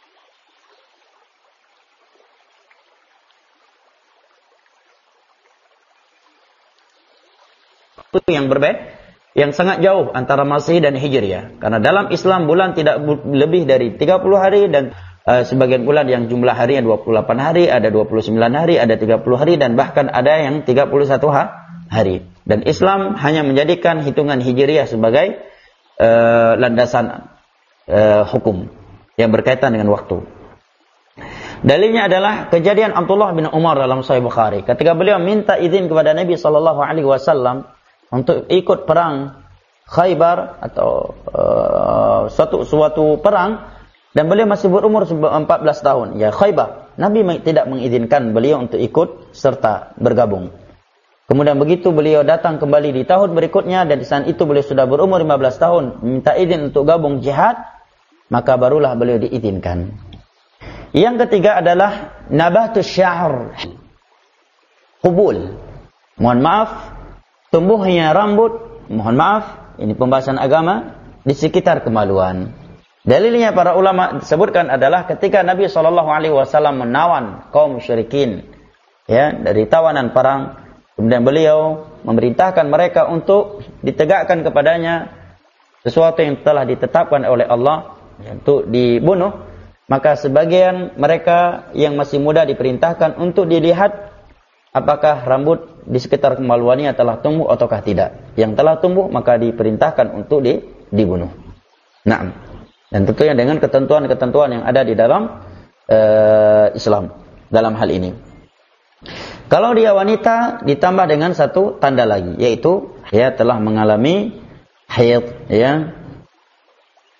yang berbeda, yang sangat jauh antara Masehi dan Hijriyah. Karena dalam Islam bulan tidak lebih dari tiga puluh hari, dan Uh, sebagian bulan yang jumlah harinya dua puluh delapan hari, ada dua puluh sembilan hari, ada tiga puluh hari, dan bahkan ada yang tiga puluh satu hari. Dan Islam hanya menjadikan hitungan Hijriyah sebagai uh, landasan uh, hukum yang berkaitan dengan waktu. Dalilnya adalah kejadian Abdullah bin Umar dalam Sahih Bukhari. Ketika beliau minta izin kepada Nabi sallallahu alaihi wasallam untuk ikut perang Khaybar atau uh, suatu suatu perang, dan beliau masih berumur empat belas tahun, ya Khaybar. Nabi tidak mengizinkan beliau untuk ikut serta bergabung. Kemudian begitu beliau datang kembali di tahun berikutnya, dan di saat itu beliau sudah berumur lima belas tahun, minta izin untuk gabung jihad, maka barulah beliau diizinkan. Yang ketiga adalah nabatus sya'r, hubul. Mohon maaf, tumbuhnya rambut, mohon maaf, ini pembahasan agama, di sekitar kemaluan. Dalilnya para ulama disebutkan adalah ketika Nabi sallallahu alaihi wasallam menawan kaum musyrikin, ya, dari tawanan perang, kemudian beliau memerintahkan mereka untuk ditegakkan kepadanya sesuatu yang telah ditetapkan oleh Allah, ya, untuk dibunuh, maka sebagian mereka yang masih muda diperintahkan untuk dilihat apakah rambut di sekitar kemaluannya telah tumbuh ataukah tidak. Yang telah tumbuh maka diperintahkan untuk di, dibunuh. Nah, dan tentunya dengan ketentuan-ketentuan yang ada di dalam uh, Islam dalam hal ini. Kalau dia wanita, ditambah dengan satu tanda lagi, yaitu ya telah mengalami haid, ya.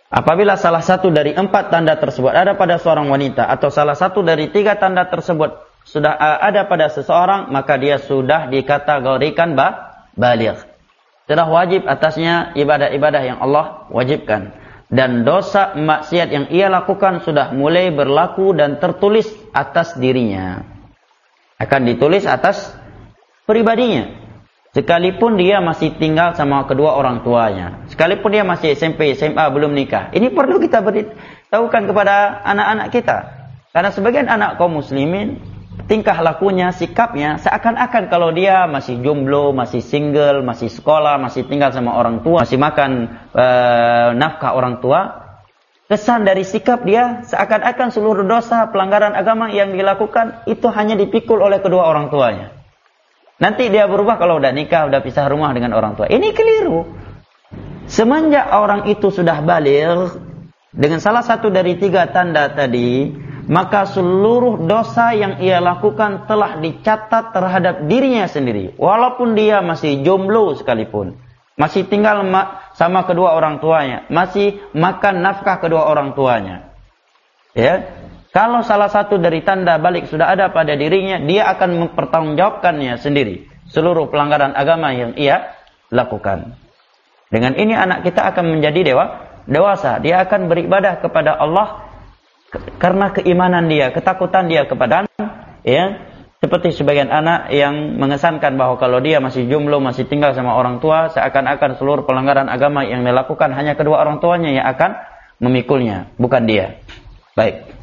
Apabila salah satu dari empat tanda tersebut ada pada seorang wanita atau salah satu dari tiga tanda tersebut sudah ada pada seseorang, maka dia sudah dikategorikan ba baligh. Sudah wajib atasnya ibadah-ibadah yang Allah wajibkan. Dan dosa maksiat yang ia lakukan sudah mulai berlaku dan tertulis atas dirinya. Akan ditulis atas pribadinya. Sekalipun dia masih tinggal sama kedua orang tuanya. Sekalipun dia masih S M P, S M A, belum nikah. Ini perlu kita beritahukan kepada anak-anak kita. Karena sebagian anak kaum muslimin, tingkah lakunya, sikapnya, seakan-akan kalau dia masih jomblo, masih single, masih sekolah, masih tinggal sama orang tua, masih makan e, nafkah orang tua, kesan dari sikap dia, seakan-akan seluruh dosa, pelanggaran agama yang dilakukan, itu hanya dipikul oleh kedua orang tuanya. Nanti dia berubah kalau udah nikah, udah pisah rumah dengan orang tua. Ini keliru. Semenjak orang itu sudah baligh, dengan salah satu dari tiga tanda tadi, maka seluruh dosa yang ia lakukan telah dicatat terhadap dirinya sendiri. Walaupun dia masih jomblo sekalipun. Masih tinggal sama kedua orang tuanya. Masih makan nafkah kedua orang tuanya. Ya. Kalau salah satu dari tanda balik sudah ada pada dirinya, dia akan mempertanggungjawabkannya sendiri. Seluruh pelanggaran agama yang ia lakukan. Dengan ini anak kita akan menjadi dewa, dewasa. Dia akan beribadah kepada Allah karena keimanan dia, ketakutan dia kepada, ya, seperti sebagian anak yang mengesankan bahwa kalau dia masih jomblo, masih tinggal sama orang tua, seakan-akan seluruh pelanggaran agama yang dilakukan hanya kedua orang tuanya yang akan memikulnya, bukan dia. Baik.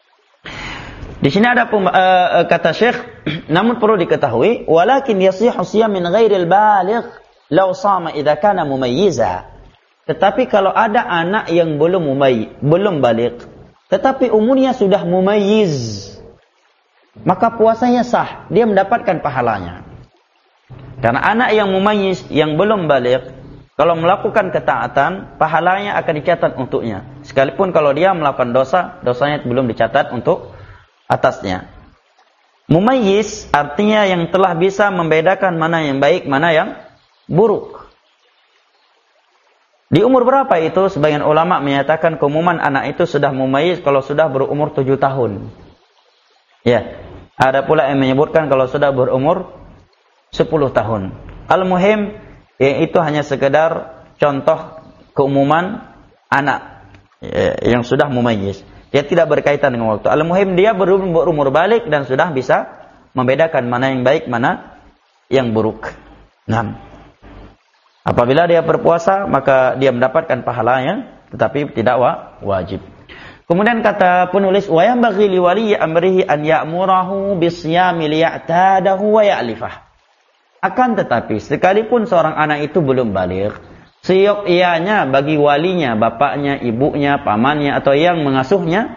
Di sini ada uh, kata Syekh, namun perlu diketahui, walakin yasihu siyam min ghairil baligh law sama idza kana mumayyiza. Tetapi kalau ada anak yang belum mumayyiz, belum baligh, tetapi umurnya sudah mumayyiz, maka puasanya sah, dia mendapatkan pahalanya. Karena anak yang mumayyiz, yang belum baligh, kalau melakukan ketaatan, pahalanya akan dicatat untuknya. Sekalipun kalau dia melakukan dosa, dosanya belum dicatat untuk atasnya. Mumayyiz artinya yang telah bisa membedakan mana yang baik, mana yang buruk. Di umur berapa itu? Sebagian ulama menyatakan keumuman anak itu sudah mumayyiz kalau sudah berumur tujuh tahun. Ya, ada pula yang menyebutkan kalau sudah berumur sepuluh tahun. Al-muhim, ya, itu hanya sekedar contoh keumuman anak ya, yang sudah mumayyiz. Dia tidak berkaitan dengan waktu. Al-muhim dia berumur, berumur balik dan sudah bisa membedakan mana yang baik, mana yang buruk. Nah, apabila dia berpuasa, maka dia mendapatkan pahalanya, tetapi tidak wa, wajib. Kemudian kata penulis, wa yanbaghi li wali amrihi an ya'murahu bisyami liya'tadahu wa ya'lifah. Akan tetapi, sekalipun seorang anak itu belum baligh, seyok ianya bagi walinya, bapaknya, ibunya, pamannya, atau yang mengasuhnya,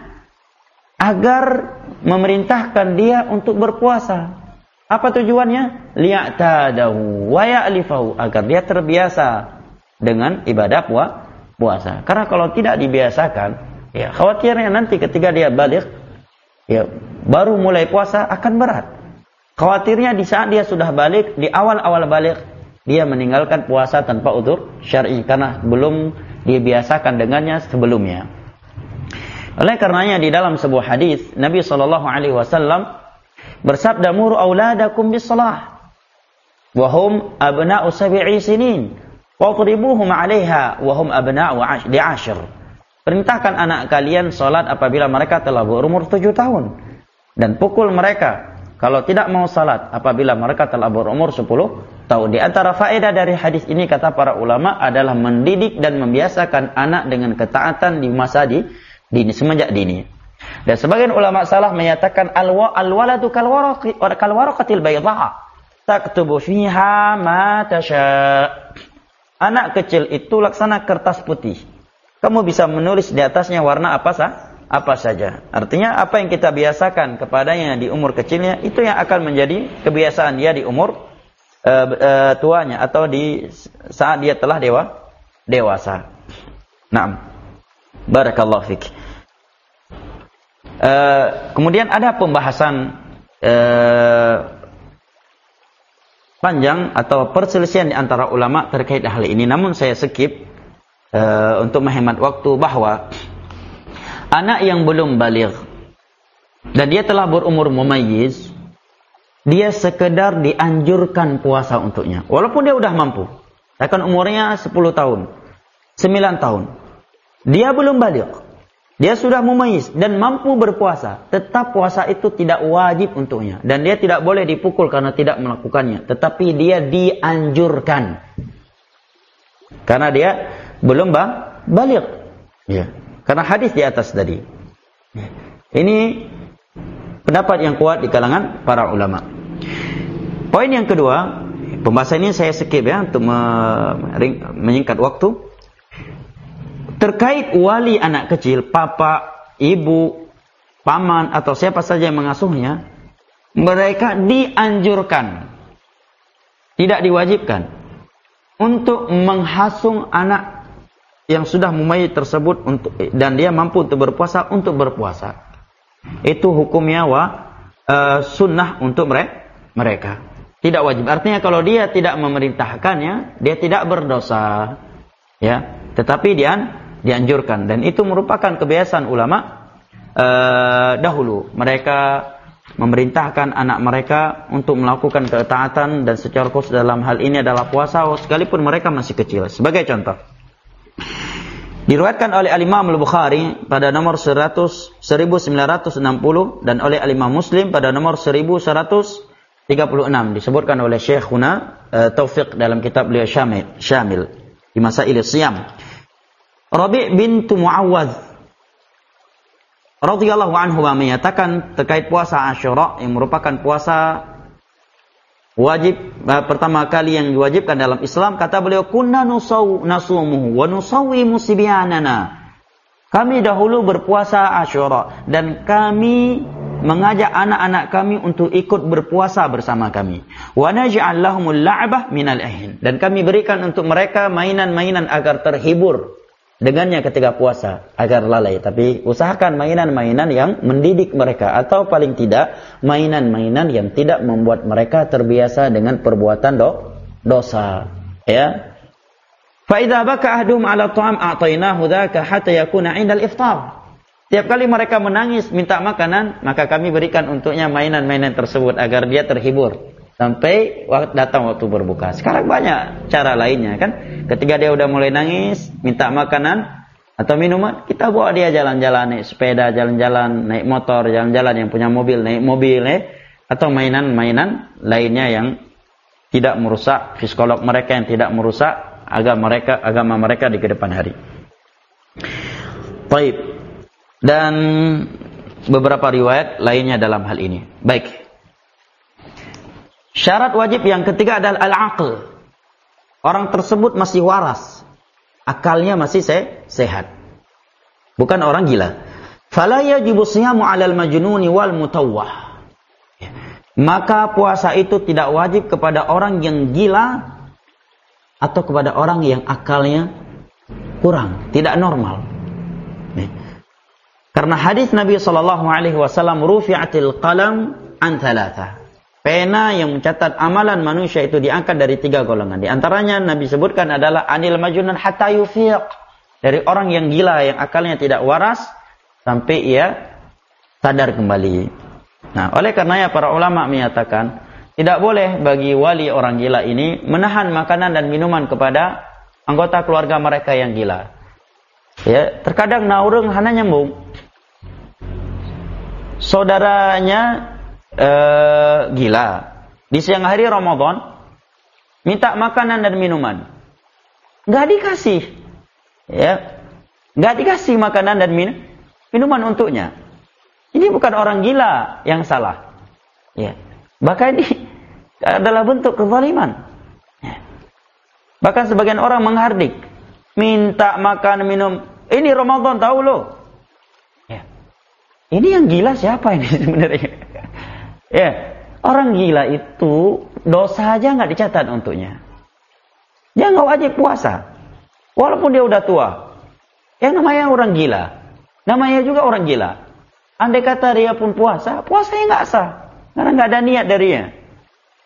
agar memerintahkan dia untuk berpuasa. Apa tujuannya? Liya'tadahu wa ya'lifahu, agar dia terbiasa dengan ibadah puasa. Karena kalau tidak dibiasakan, ya khawatirnya nanti ketika dia baligh, ya baru mulai puasa akan berat. Khawatirnya di saat dia sudah baligh, di awal-awal baligh, dia meninggalkan puasa tanpa udzur syar'i karena belum dibiasakan dengannya sebelumnya. Oleh karenanya di dalam sebuah hadis Nabi sallallahu alaihi wasallam bersabda, "Muru auladakum bis-shalah wa hum abna'u sab'i sinin wa qribuhum 'alaiha wa hum abna'u 'ashr." Perintahkan anak kalian salat apabila mereka telah berumur tujuh tahun, dan pukul mereka kalau tidak mau salat apabila mereka telah berumur sepuluh tahun. Di antara faedah dari hadis ini, kata para ulama, adalah mendidik dan membiasakan anak dengan ketaatan di masa di dini, semenjak dini. Dan sebagian ulama salah menyatakan al-waladu kalwaraqatil bayda taktubu fiha ma tasha. Anak kecil itu laksana kertas putih. Kamu bisa menulis di atasnya warna apa sah? Apa saja. Artinya apa yang kita biasakan kepadanya di umur kecilnya, itu yang akan menjadi kebiasaan dia di umur uh, uh, tuanya atau di saat dia telah dewa dewasa. Naam. Barakallahu fik. Uh, kemudian ada pembahasan uh, panjang atau perselisihan di antara ulama terkait hal ini. Namun saya skip uh, untuk menghemat waktu, bahwa anak yang belum baligh dan dia telah berumur mumayyiz, dia sekedar dianjurkan puasa untuknya, walaupun dia sudah mampu. Akan umurnya sepuluh tahun, sembilan tahun, dia belum baligh, dia sudah mumayyiz dan mampu berpuasa, tetap puasa itu tidak wajib untuknya, dan dia tidak boleh dipukul karena tidak melakukannya, tetapi dia dianjurkan karena dia belum baligh. Ya. Karena hadis di atas tadi. Ini pendapat yang kuat di kalangan para ulama. Poin yang kedua, pembahasan ini saya skip ya untuk menyingkat waktu. Terkait wali anak kecil, papa, ibu, paman atau siapa saja yang mengasuhnya, mereka dianjurkan, tidak diwajibkan, untuk menghasung anak yang sudah mumayyiz tersebut untuk, dan dia mampu untuk berpuasa, untuk berpuasa. Itu hukumnya wa uh, sunnah untuk mereka. Tidak wajib. Artinya kalau dia tidak memerintahkannya, dia tidak berdosa. Ya, tetapi dia dianjurkan, dan itu merupakan kebiasaan ulama uh, dahulu. Mereka memerintahkan anak mereka untuk melakukan ketaatan, dan secara khusus dalam hal ini adalah puasa, sekalipun mereka masih kecil. Sebagai contoh, diriwayatkan oleh Al-Imam Al-Bukhari pada nomor seratus, seribu sembilan ratus enam puluh dan oleh Al-Imam Muslim pada nomor seribu seratus tiga puluh enam, disebutkan oleh Syekhuna uh, Taufiq dalam kitab beliau Syamil, Syamil di Masail Siyam. Rabi' bintu Muawwadh radhiyallahu anhu menyatakan terkait puasa Asyura yang merupakan puasa wajib uh, pertama kali yang diwajibkan dalam Islam, kata beliau, kunna nusaw nasumuhu wa nusawwimu sibyanana. Kami dahulu berpuasa Asyura dan kami mengajak anak-anak kami untuk ikut berpuasa bersama kami. Wa naj'al lahumul la'bah minal ahin, dan kami berikan untuk mereka mainan-mainan agar terhibur dengannya ketika puasa, agar lalai. Tapi usahakan mainan-mainan yang mendidik mereka, atau paling tidak mainan-mainan yang tidak membuat mereka terbiasa dengan perbuatan do, dosa. Ya. Fa idza baka ahduhum 'ala ta'am a'tainahu dzaka hatta yakuna 'inda al-iftar. Tiap kali mereka menangis minta makanan, maka kami berikan untuknya mainan-mainan tersebut agar dia terhibur sampai datang waktu berbuka. Sekarang banyak cara lainnya kan. Ketika dia udah mulai nangis, minta makanan atau minuman, kita bawa dia jalan-jalan, naik sepeda, jalan-jalan, naik motor, jalan-jalan, yang punya mobil, naik mobil, eh? Atau mainan-mainan lainnya yang tidak merusak psikolog mereka, yang tidak merusak agama mereka, agama mereka di kedepan hari. Baik. Dan beberapa riwayat lainnya dalam hal ini. Baik. Syarat wajib yang ketiga adalah al-aql. Orang tersebut masih waras, akalnya masih se sehat, bukan orang gila. Fala yajibu siyamu 'alal majnuni wal mutawwah. Maka puasa itu tidak wajib kepada orang yang gila atau kepada orang yang akalnya kurang, tidak normal. Karena hadis Nabi sallallahu alaihi wasallam, rufi'atil qalam an thalatha. Pena yang mencatat amalan manusia itu diangkat dari tiga golongan. Di antaranya Nabi sebutkan adalah anil majnun hatta yufiq, dari orang yang gila yang akalnya tidak waras sampai ia sadar kembali. Nah, oleh karenanya para ulama menyatakan tidak boleh bagi wali orang gila ini menahan makanan dan minuman kepada anggota keluarga mereka yang gila. Ya, terkadang naurung hana nyambung. Saudaranya Uh, gila di siang hari Ramadan minta makanan dan minuman, nggak dikasih, ya, nggak dikasih makanan dan min minuman untuknya. Ini bukan orang gila yang salah, ya, bahkan ini adalah bentuk kezaliman. Ya. Bahkan sebagian orang menghardik, minta makan minum, ini Ramadan tahu lo, ya. Ini yang gila siapa ini sebenarnya? Ya, orang gila itu dosa aja nggak dicatat untuknya. Dia nggak wajib puasa, walaupun dia udah tua. Yang namanya orang gila, namanya juga orang gila. Andai kata dia pun puasa, puasanya nggak sah, karena nggak ada niat darinya.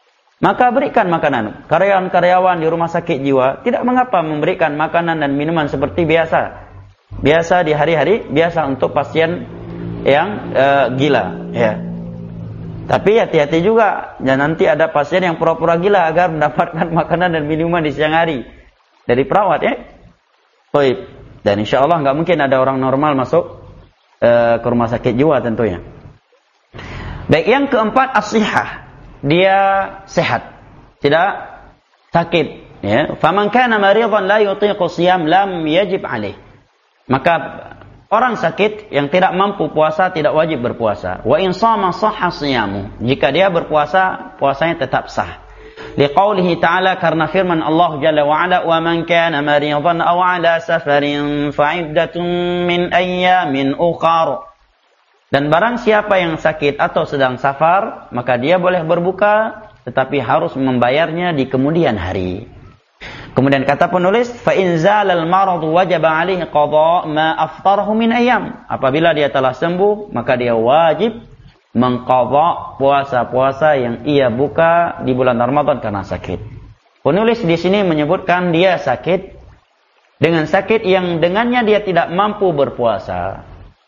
Maka berikan makanan. Karyawan-karyawan di rumah sakit jiwa tidak mengapa memberikan makanan dan minuman seperti biasa. Biasa di hari-hari, biasa untuk pasien yang uh, gila, ya. Tapi hati-hati juga, jangan nanti ada pasien yang pura-pura gila agar mendapatkan makanan dan minuman di siang hari dari perawat, ya. Baik. Dan insya Allah nggak mungkin ada orang normal masuk uh, ke rumah sakit jiwa tentunya. Baik, yang keempat as-sihah. Dia sehat, tidak sakit, ya. Faman kana maridan la yutiqu shiyam lam yajib alaih. Maka orang sakit yang tidak mampu puasa tidak wajib berpuasa. Wa in shama shahha shiyamu. Jika dia berpuasa, puasanya tetap sah. Liqaulihi ta'ala, karena firman Allah Jalla wa Ala, wa man kana maridan aw ala safarin fa iddatun min ayyamin ukhra. Dan barang siapa yang sakit atau sedang safar, maka dia boleh berbuka, tetapi harus membayarnya di kemudian hari. Kemudian kata penulis, fa in zalal maradu wajaba alaihi qada ma aftarahu min ayyam. Apabila dia telah sembuh, maka dia wajib mengqadha puasa-puasa yang ia buka di bulan Ramadan karena sakit. Penulis di sini menyebutkan dia sakit dengan sakit yang dengannya dia tidak mampu berpuasa.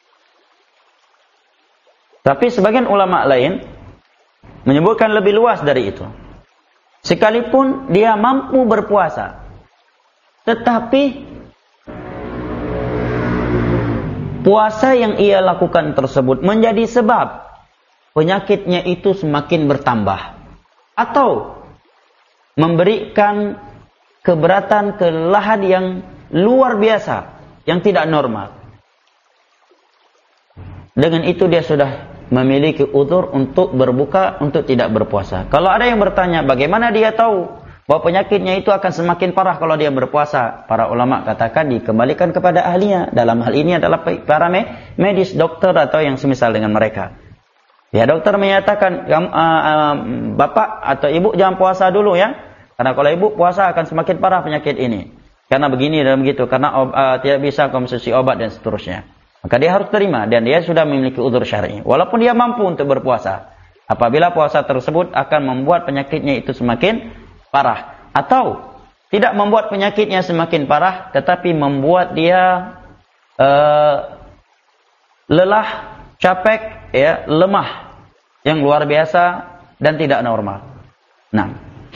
Tapi sebagian ulama lain menyebutkan lebih luas dari itu. Sekalipun dia mampu berpuasa, tetapi puasa yang ia lakukan tersebut menjadi sebab penyakitnya itu semakin bertambah, atau memberikan keberatan, kelelahan yang luar biasa, yang tidak normal. Dengan itu dia sudah memiliki uzur untuk berbuka, untuk tidak berpuasa. Kalau ada yang bertanya, bagaimana dia tahu bahwa penyakitnya itu akan semakin parah kalau dia berpuasa? Para ulama katakan dikembalikan kepada ahlinya. Dalam hal ini adalah para medis, dokter atau yang semisal dengan mereka. Ya, dokter menyatakan, uh, uh, bapak atau ibu jangan puasa dulu ya, karena kalau ibu puasa akan semakin parah penyakit ini. Karena begini dan begitu, karena uh, tidak bisa konsumsi obat dan seterusnya. Maka dia harus terima, dan dia sudah memiliki uzur syar'i. Walaupun dia mampu untuk berpuasa, apabila puasa tersebut akan membuat penyakitnya itu semakin parah, atau tidak membuat penyakitnya semakin parah, tetapi membuat dia uh, lelah, capek, ya, lemah, yang luar biasa dan tidak normal. Nah,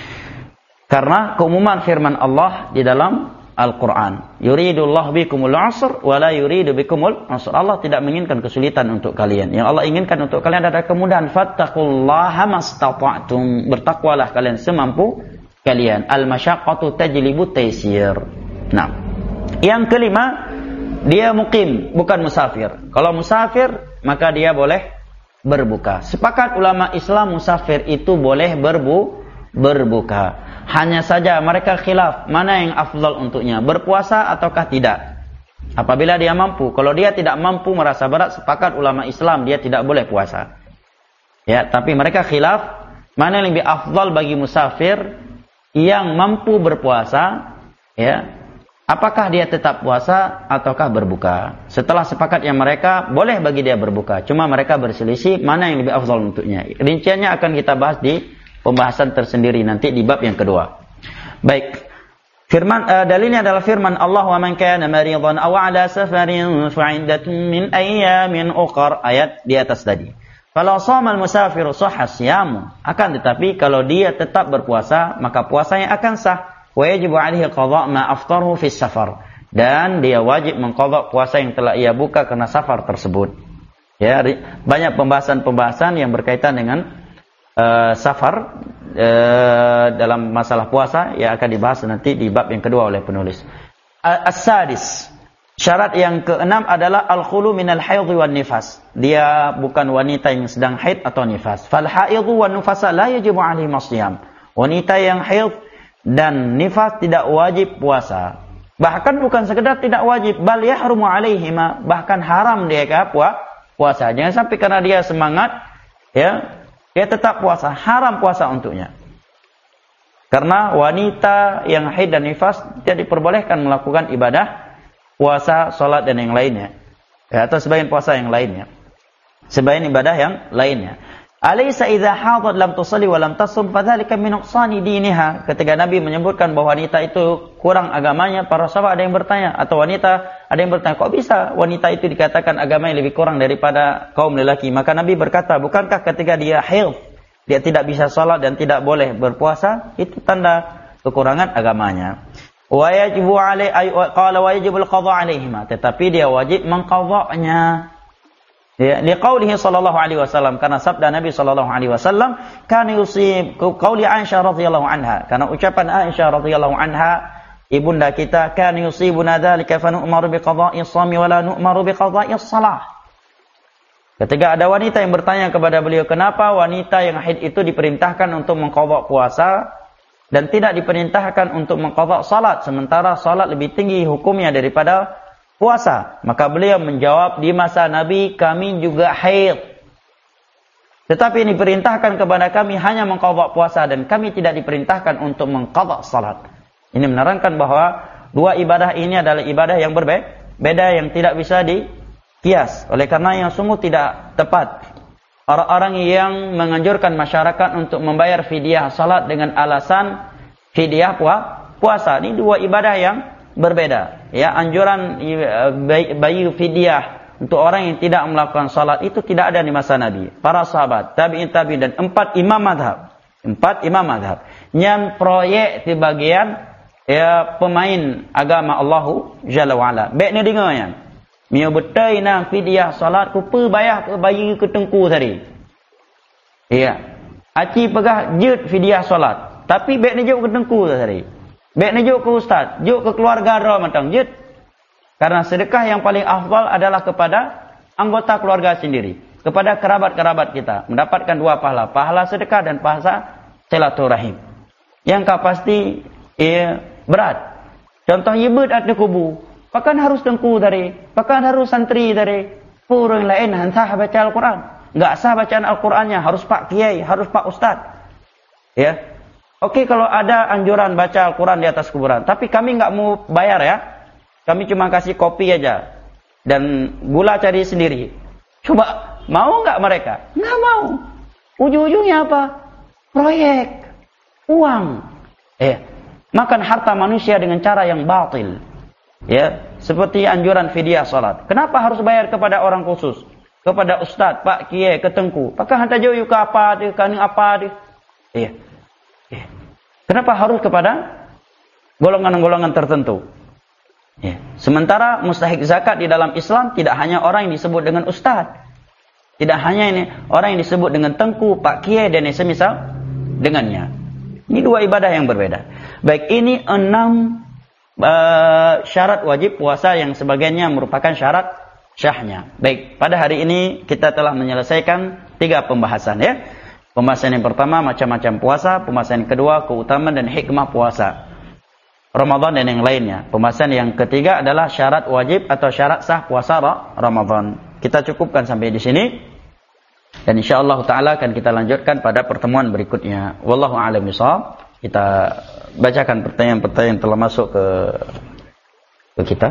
karena keumuman firman Allah di dalam Al-Quran, yuridullahu bikumul usr wa la yuridu bikumul usr. Allah tidak menginginkan kesulitan untuk kalian. Yang Allah inginkan untuk kalian adalah kemudahan. Fattaqullaha mastata'tum. Bertakwalah kalian semampu kalian. Al-masyaqqatu tajlibu taysir. Nah, yang kelima, dia muqim, bukan musafir. Kalau musafir, maka dia boleh berbuka. Sepakat ulama Islam musafir itu boleh berbu berbuka. Hanya saja mereka khilaf mana yang afdal untuknya, berpuasa ataukah tidak. Apabila dia mampu, kalau dia tidak mampu merasa berat, sepakat ulama Islam dia tidak boleh puasa. Ya, tapi mereka khilaf mana yang lebih afdal bagi musafir yang mampu berpuasa, ya. Apakah dia tetap puasa ataukah berbuka? Setelah sepakat yang mereka boleh bagi dia berbuka, cuma mereka berselisih mana yang lebih afdal untuknya. Rinciannya akan kita bahas di pembahasan tersendiri nanti di bab yang kedua. Baik. Firman uh, dalilnya adalah firman Allah, wa man kana maridan aw ala safarin fa iddatun min ayyamin ukhra, ayat di atas tadi. Kalau shoma al-musafiru sahha siyamu, akan tetapi kalau dia tetap berpuasa, maka puasanya akan sah. Wa yajibu alaihi qada' ma aftarhu fi safar, dan dia wajib mengqadha puasa yang telah ia buka karena safar tersebut. Ya, banyak pembahasan-pembahasan yang berkaitan dengan Uh, safar uh, dalam masalah puasa yang akan dibahas nanti di bab yang kedua oleh penulis. As-sadis, syarat yang keenam adalah al-khulu minal haidhi wan nifas. Dia bukan wanita yang sedang haid atau nifas. Fal haidhu wan nufasa la yajibu alaihim as-shiyam. Wanita yang haid dan nifas tidak wajib puasa. Bahkan bukan sekedar tidak wajib, bal yahrumu alaihima, bahkan haram dia puasa. Jangan sampai karena dia semangat, ya, dia tetap puasa, haram puasa untuknya. Karena wanita yang haid dan nifas tidak diperbolehkan melakukan ibadah puasa, salat dan yang lainnya. Ya, atau sebagian puasa yang lainnya. Sebagian ibadah yang lainnya. Alaysa idza hadat lam tusalli wa lam tasum fadzalika min nuqsani diniha. Ketika Nabi menyebutkan bahwa wanita itu kurang agamanya, para sahabat ada yang bertanya, atau wanita ada yang bertanya, kok bisa wanita itu dikatakan agamanya lebih kurang daripada kaum lelaki? Maka Nabi berkata, bukankah ketika dia haid, dia tidak bisa salat dan tidak boleh berpuasa, itu tanda kekurangan agamanya. Wa yajibu alaihi qala wa yajibul qadha alaihima, tetapi dia wajib mengqadha'nya. Ya, liqaulihi sallallahu alaihi wasallam, karena sabda Nabi sallallahu alaihi wasallam, kana yusib qauli Aisyah radhiyallahu anha, karena ucapan Aisyah radhiyallahu anha, ibunda kita, kana yusibuna dzalika fa nu'maru biqada'i shaumi wa la nu'maru biqada'i shalah. Ketika ada wanita yang bertanya kepada beliau, kenapa wanita yang haid itu diperintahkan untuk mengqadha puasa dan tidak diperintahkan untuk mengqadha salat, sementara salat lebih tinggi hukumnya daripada puasa? Maka beliau menjawab, di masa Nabi kami juga haid, tetapi ini diperintahkan kepada kami hanya mengqadha puasa dan kami tidak diperintahkan untuk mengqadha salat. Ini menerangkan bahwa dua ibadah ini adalah ibadah yang berbeda, yang tidak bisa dikias. Oleh karena yang sungguh tidak tepat orang-orang yang menganjurkan masyarakat untuk membayar fidyah salat dengan alasan fidyah puasa. Ini dua ibadah yang berbeda. Ya, anjuran bayi fidyah untuk orang yang tidak melakukan salat itu tidak ada di masa Nabi, para sahabat, tabi'in tabi'in, dan empat imam mazhab. Empat imam mazhab yang proyek di bagian ya pemain agama Allahu Jalla wa Ala. Baik ni dengar ya. Mio betai nang fidyah salat ku pe bayar ke bayi ke tengku tadi. Ya. Aci pegah jut fidyah salat, tapi baik ni jauh ke tengku tadi. Baik ni juk ke ustaz, juk ke keluarga ro matang jut. Karena sedekah yang paling afdal adalah kepada anggota keluarga sendiri, kepada kerabat-kerabat kita, mendapatkan dua pahala, pahala sedekah dan pahala silaturahim. Yang kau pasti ia berat. Contoh ibad ada kubu, pakan harus tengku dari, pakan harus santri dari. Orang lain hanya baca Al-Quran, enggak sah bacaan Al-Qurannya, harus pak kiai, harus pak ustaz. Ya. Oke, kalau ada anjuran baca Al-Quran di atas kuburan, tapi kami nggak mau bayar ya, kami cuma kasih kopi aja dan gula cari sendiri. Coba mau nggak mereka? Nggak mau. Ujung-ujungnya apa? Proyek, uang, eh, makan harta manusia dengan cara yang batil. Ya, seperti anjuran fidyah salat. Kenapa harus bayar kepada orang khusus? Kepada ustaz, pak kiai, ketengku. Pakai hantar jauh ke apa dia, kaning apa dia? Iya. Ya. Kenapa harus kepada golongan-golongan tertentu? Ya. Sementara mustahik zakat di dalam Islam tidak hanya orang yang disebut dengan ustaz, tidak hanya ini orang yang disebut dengan tengku, pak kiai dan semisal dengannya. Ini dua ibadah yang berbeda. Baik, ini enam uh, syarat wajib puasa yang sebagiannya merupakan syarat syahnya. Baik, pada hari ini kita telah menyelesaikan tiga pembahasan ya. Pembahasan yang pertama macam-macam puasa, pembahasan yang kedua keutamaan dan hikmah puasa Ramadan dan yang lainnya. Pembahasan yang ketiga adalah syarat wajib atau syarat sah puasa Ramadan. Kita cukupkan sampai di sini dan insyaallah taala akan kita lanjutkan pada pertemuan berikutnya. Wallahu a'lam bishawab. Kita bacakan pertanyaan-pertanyaan yang telah masuk ke ke kita.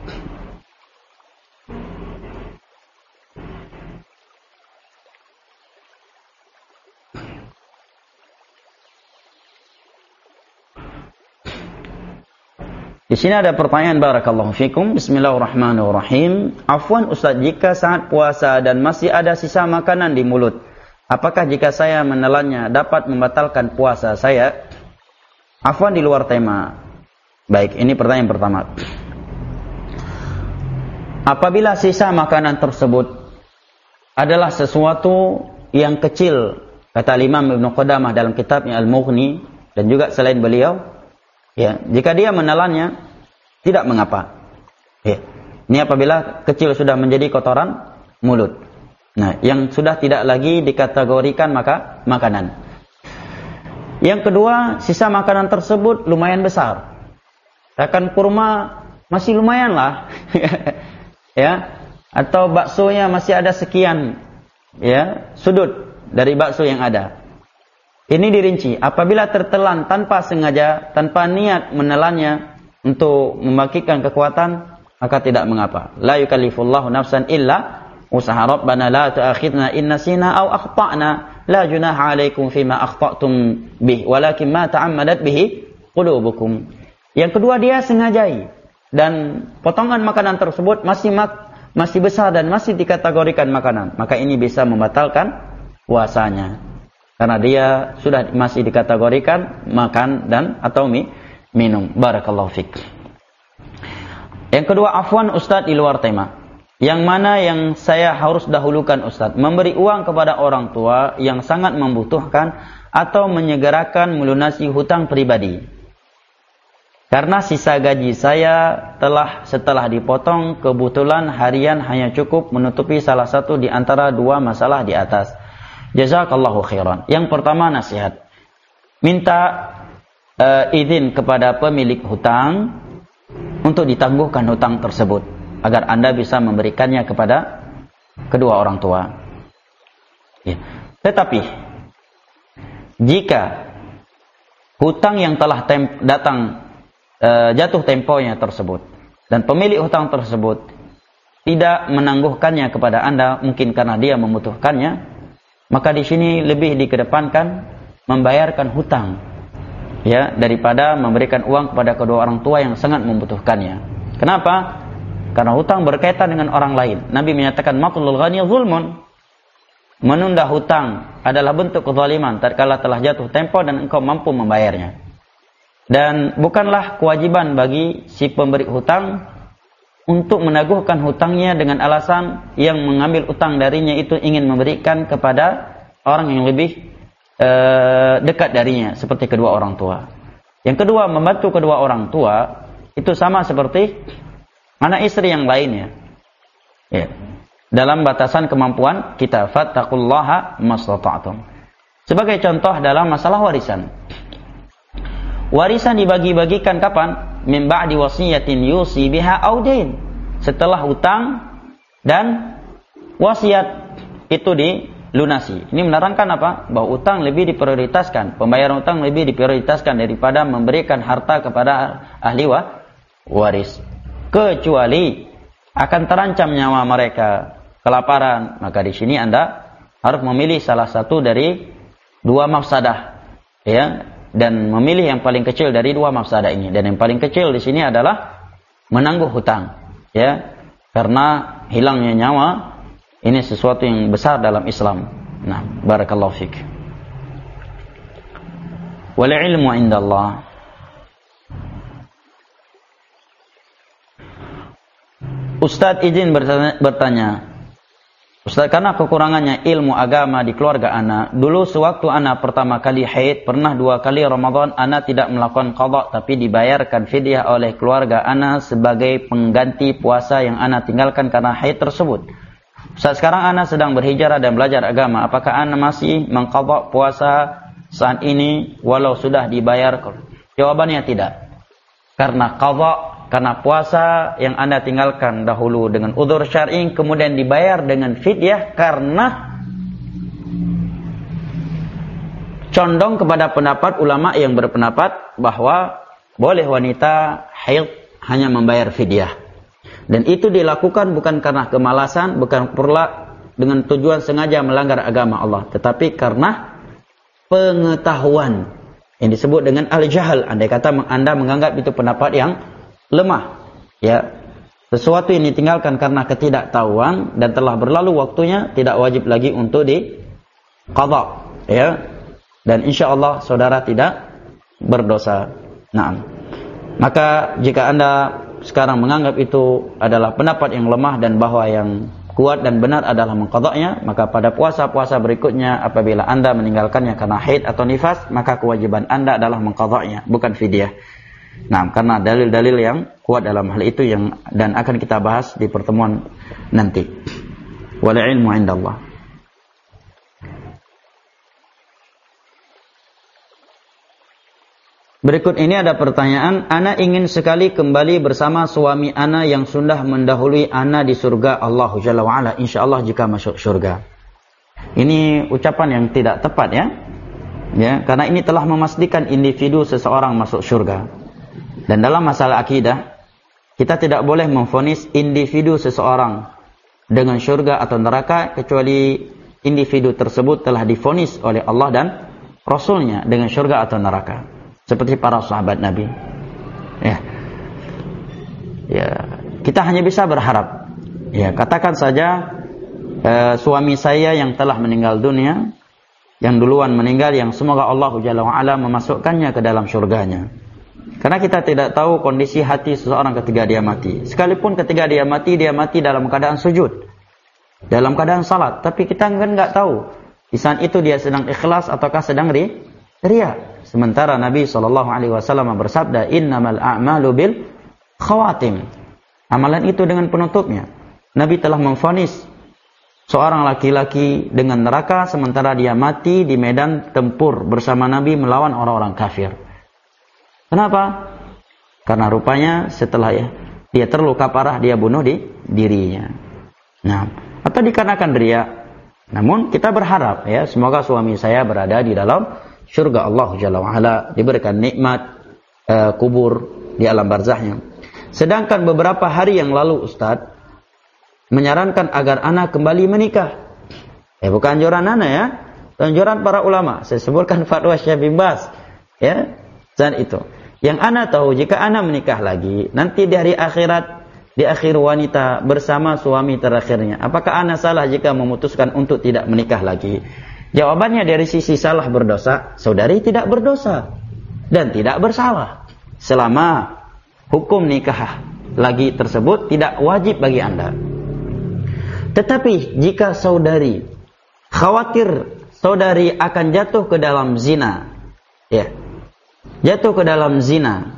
Di sini ada pertanyaan, barakallahu fikum. Bismillahirrahmanirrahim. Afwan Ustaz, jika saat puasa dan masih ada sisa makanan di mulut, apakah jika saya menelannya dapat membatalkan puasa saya? Afwan di luar tema. Baik, ini pertanyaan pertama. Apabila sisa makanan tersebut adalah sesuatu yang kecil, kata Imam Ibnu Qudamah dalam kitabnya Al-Mughni dan juga selain beliau, ya, jika dia menelannya tidak mengapa. Ya. Ini apabila kecil sudah menjadi kotoran mulut. Nah, yang sudah tidak lagi dikategorikan maka makanan. Yang kedua, sisa makanan tersebut lumayan besar. Akan kurma masih lumayan lah. Ya. Atau baksonya masih ada sekian ya, sudut dari bakso yang ada. Ini dirinci, apabila tertelan tanpa sengaja, tanpa niat menelannya untuk membagikan kekuatan, maka tidak mengapa. La yukallifullahu nafsan illa usaha Rabbana la tu'akhidna in nasina aw akhtana la junaha 'alaikum fima akhtatum bih walakin ma ta'ammadat bihi qulubukum. Yang kedua, dia sengajai dan potongan makanan tersebut masih mak, masih besar dan masih dikategorikan makanan, maka ini bisa membatalkan puasanya karena dia sudah masih dikategorikan makan dan atau mi, minum. Barakallahu fik. Yang kedua, afwan Ustaz, di luar tema. Yang mana yang saya harus dahulukan Ustaz? Memberi uang kepada orang tua yang sangat membutuhkan atau menyegerakan melunasi hutang pribadi. Karena sisa gaji saya telah setelah dipotong, kebetulan harian hanya cukup menutupi salah satu di antara dua masalah di atas. Jazakallahu khairan. Yang pertama, nasihat. Minta uh, izin kepada pemilik hutang untuk ditangguhkan hutang tersebut agar Anda bisa memberikannya kepada kedua orang tua. Ya. Tetapi jika hutang yang telah tem- datang e, jatuh temponya tersebut dan pemilik hutang tersebut tidak menangguhkannya kepada Anda, mungkin karena dia membutuhkannya, maka di sini lebih dikedepankan membayarkan hutang, ya, daripada memberikan uang kepada kedua orang tua yang sangat membutuhkannya. Kenapa? Karena hutang berkaitan dengan orang lain. Nabi menyatakan matlul ghani zulmun. Menunda hutang adalah bentuk kezaliman tatkala telah jatuh tempo dan engkau mampu membayarnya. Dan bukanlah kewajiban bagi si pemberi hutang untuk menaguhkan hutangnya dengan alasan yang mengambil hutang darinya itu ingin memberikan kepada orang yang lebih uh, dekat darinya, seperti kedua orang tua. Yang kedua, membantu kedua orang tua itu sama seperti anak istri yang lainnya, ya, dalam batasan kemampuan kita. Fattaqullaha mastata'tum. Sebagai contoh dalam masalah warisan. Warisan dibagi-bagikan kapan? Min ba'di wasiyatin yusi biha aw dain. Setelah hutang dan wasiat itu dilunasi. Ini menerangkan apa? Bahwa utang lebih diprioritaskan, pembayaran utang lebih diprioritaskan daripada memberikan harta kepada ahli waris. Kecuali akan terancam nyawa mereka kelaparan, maka di sini Anda harus memilih salah satu dari dua mafsadah, ya, dan memilih yang paling kecil dari dua mafsadah ini. Dan yang paling kecil di sini adalah menangguh hutang, ya, karena hilangnya nyawa ini sesuatu yang besar dalam Islam. Nah, barakallahu fik. Wal ilmu indallah. Ustadz izin bertanya, bertanya. Ustadz, karena kekurangannya ilmu agama di keluarga ana, dulu sewaktu ana pertama kali haid, pernah dua kali Ramadan ana tidak melakukan qadha tapi dibayarkan fidyah oleh keluarga ana sebagai pengganti puasa yang ana tinggalkan karena haid tersebut. Ustadz, sekarang ana sedang berhijrah dan belajar agama, apakah ana masih mengqadha puasa saat ini walau sudah dibayar? Jawabannya tidak. Karena qadha, karena puasa yang Anda tinggalkan dahulu dengan udzur syar'i kemudian dibayar dengan fidyah karena condong kepada pendapat ulama yang berpendapat bahwa boleh wanita haid hanya membayar fidyah. Dan itu dilakukan bukan karena kemalasan, bukan pula dengan tujuan sengaja melanggar agama Allah, tetapi karena pengetahuan yang disebut dengan al-jahal. Andai kata Anda menganggap itu pendapat yang lemah, ya, sesuatu yang ditinggalkan karena ketidaktahuan dan telah berlalu waktunya, tidak wajib lagi untuk di qadha, ya, dan insya Allah saudara tidak berdosa. Nah, maka jika Anda sekarang menganggap itu adalah pendapat yang lemah dan bahwa yang kuat dan benar adalah mengqadha'nya, maka pada puasa-puasa berikutnya apabila Anda meninggalkannya karena haid atau nifas, maka kewajiban Anda adalah mengqadha'nya, bukan fidyah. Nah, karena dalil-dalil yang kuat dalam hal itu yang dan akan kita bahas di pertemuan nanti. Wal ilmu indallah. Berikut ini ada pertanyaan, ana ingin sekali kembali bersama suami ana yang sudah mendahului ana di surga Allah Jalla wa Ala, insyaallah jika masuk surga. Ini ucapan yang tidak tepat, ya. Ya, karena ini telah memastikan individu seseorang masuk surga. Dan dalam masalah akidah, kita tidak boleh memvonis individu seseorang dengan surga atau neraka kecuali individu tersebut telah divonis oleh Allah dan Rasulnya dengan surga atau neraka, seperti para sahabat Nabi. Ya, ya, kita hanya bisa berharap. Ya, katakan saja eh, suami saya yang telah meninggal dunia, yang duluan meninggal, yang semoga Allah Jalla wa'ala memasukkannya ke dalam surganya. Karena kita tidak tahu kondisi hati seseorang ketika dia mati. Sekalipun ketika dia mati, dia mati dalam keadaan sujud, dalam keadaan salat, tapi kita kan nggak tahu di saat itu dia sedang ikhlas ataukah sedang ri, ria. Sementara Nabi shallallahu alaihi wasallam bersabda, innamal a'malu bil khawatim. Amalan itu dengan penutupnya. Nabi telah memvonis seorang laki-laki dengan neraka sementara dia mati di medan tempur bersama Nabi melawan orang-orang kafir. Kenapa? Karena rupanya setelah ya, dia terluka parah, dia bunuh di dirinya. Nah, atau dikarenakan ria. Namun kita berharap ya, semoga suami saya berada di dalam surga Allah Jalla wa'ala, diberikan nikmat uh, kubur di alam barzahnya. Sedangkan beberapa hari yang lalu Ustadz menyarankan agar anak kembali menikah. Eh bukan anjuran anak ya, anjuran para ulama. Saya sebutkan fatwa Syekh bin Baz ya, dan itu. Yang anak tahu jika anak menikah lagi, nanti di hari akhirat, di akhir wanita bersama suami terakhirnya, apakah anak salah jika memutuskan untuk tidak menikah lagi? Jawabannya dari sisi salah berdosa, saudari tidak berdosa dan tidak bersalah selama hukum nikah lagi tersebut tidak wajib bagi anda. Tetapi jika saudari khawatir saudari akan jatuh ke dalam zina, ya, jatuh ke dalam zina,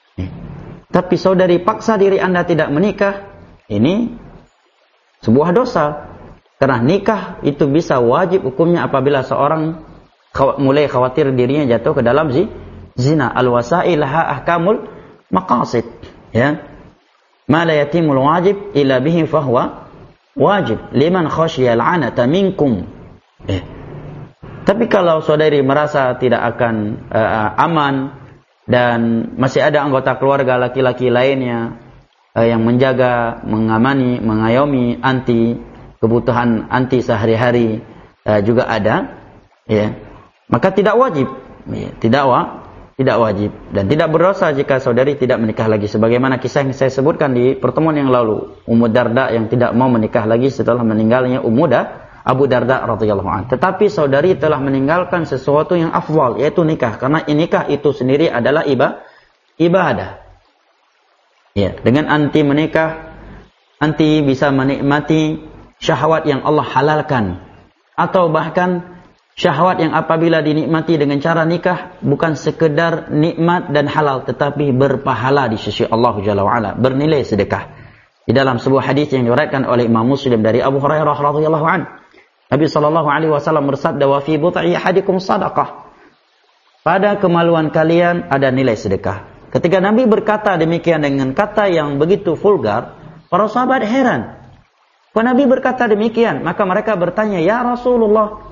tapi saudari paksa diri anda tidak menikah, ini sebuah dosa. Karena nikah itu bisa wajib hukumnya apabila seorang khaw- mulai khawatir dirinya jatuh ke dalam zi- zina. Al-wasail laha ahkamul maqasid. Ya. Ma la yatimul wajib illa bihi fahuwa wajib liman khasyiya al-'anata minkum. Eh. Tapi kalau saudari merasa tidak akan uh, aman dan masih ada anggota keluarga laki-laki lainnya uh, yang menjaga, mengamani, mengayomi anti kebutuhan anti sehari-hari uh, juga ada, ya, maka tidak wajib, ya, tidak wa, tidak wajib dan tidak berdosa jika saudari tidak menikah lagi. Sebagaimana kisah yang saya sebutkan di pertemuan yang lalu, Ummu Darda yang tidak mau menikah lagi setelah meninggalnya Ummu da, Abu Darda radhiyallahu anhu. Tetapi saudari telah meninggalkan sesuatu yang afdal, yaitu nikah, karena nikah itu sendiri adalah ibadah. ibadah. Ya, dengan anti menikah, anti bisa menikmati syahwat yang Allah halalkan, atau bahkan syahwat yang apabila dinikmati dengan cara nikah bukan sekedar nikmat dan halal, tetapi berpahala di sisi Allah Jalla wa'ala, bernilai sedekah. Di dalam sebuah hadis yang diriwayatkan oleh Imam Muslim dari Abu Hurairah radhiyallahu anhu, Nabi sallallahu alaihi wasallam bersabda, "Wa fi but'i ahadikum shadaqah." Pada kemaluan kalian ada nilai sedekah. Ketika Nabi berkata demikian dengan kata yang begitu vulgar, para sahabat heran. Kalau Nabi berkata demikian, maka mereka bertanya, "Ya Rasulullah,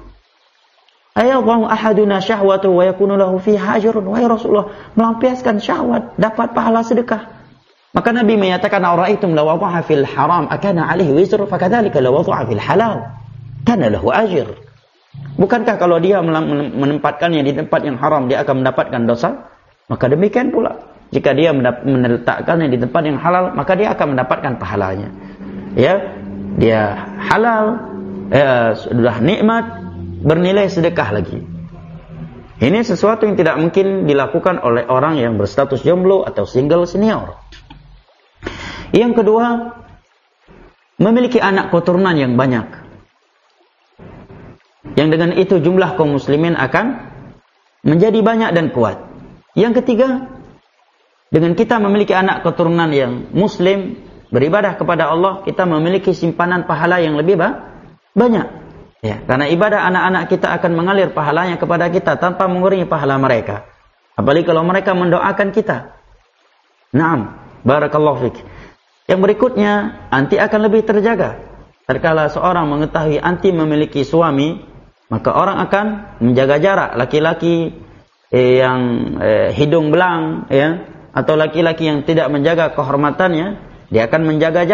ayadhu ahaduna syahwatu wa yakunu lahu fiha ajrun?" Wahai Rasulullah, melampiaskan syahwat dapat pahala sedekah. Maka Nabi menyatakan, "Ara'aitum law wada'a fil haram akana 'alaihi wizr, fakadzalika law wada'a fil halal kana lahu ajr." Bukankah kalau dia menempatkannya di tempat yang haram dia akan mendapatkan dosa? Maka demikian pula jika dia meletakkannya di tempat yang halal, maka dia akan mendapatkan pahalanya. Ya, dia halal, eh, sudah nikmat, bernilai sedekah lagi. Ini sesuatu yang tidak mungkin dilakukan oleh orang yang berstatus jomblo atau single senior. Yang kedua, memiliki anak keturunan yang banyak, yang dengan itu jumlah kaum muslimin akan menjadi banyak dan kuat. Yang ketiga, dengan kita memiliki anak keturunan yang muslim, beribadah kepada Allah, kita memiliki simpanan pahala yang lebih banyak. Ya, karena ibadah anak-anak kita akan mengalir pahalanya kepada kita tanpa mengurangi pahala mereka. Apalagi kalau mereka mendoakan kita. Naam, barakallahu fik. Yang berikutnya, anti akan lebih terjaga. Tatkala seorang mengetahui anti memiliki suami, maka orang akan menjaga jarak. Laki-laki eh, yang eh, hidung belang, ya, atau laki-laki yang tidak menjaga kehormatannya, dia akan menjaga jarak.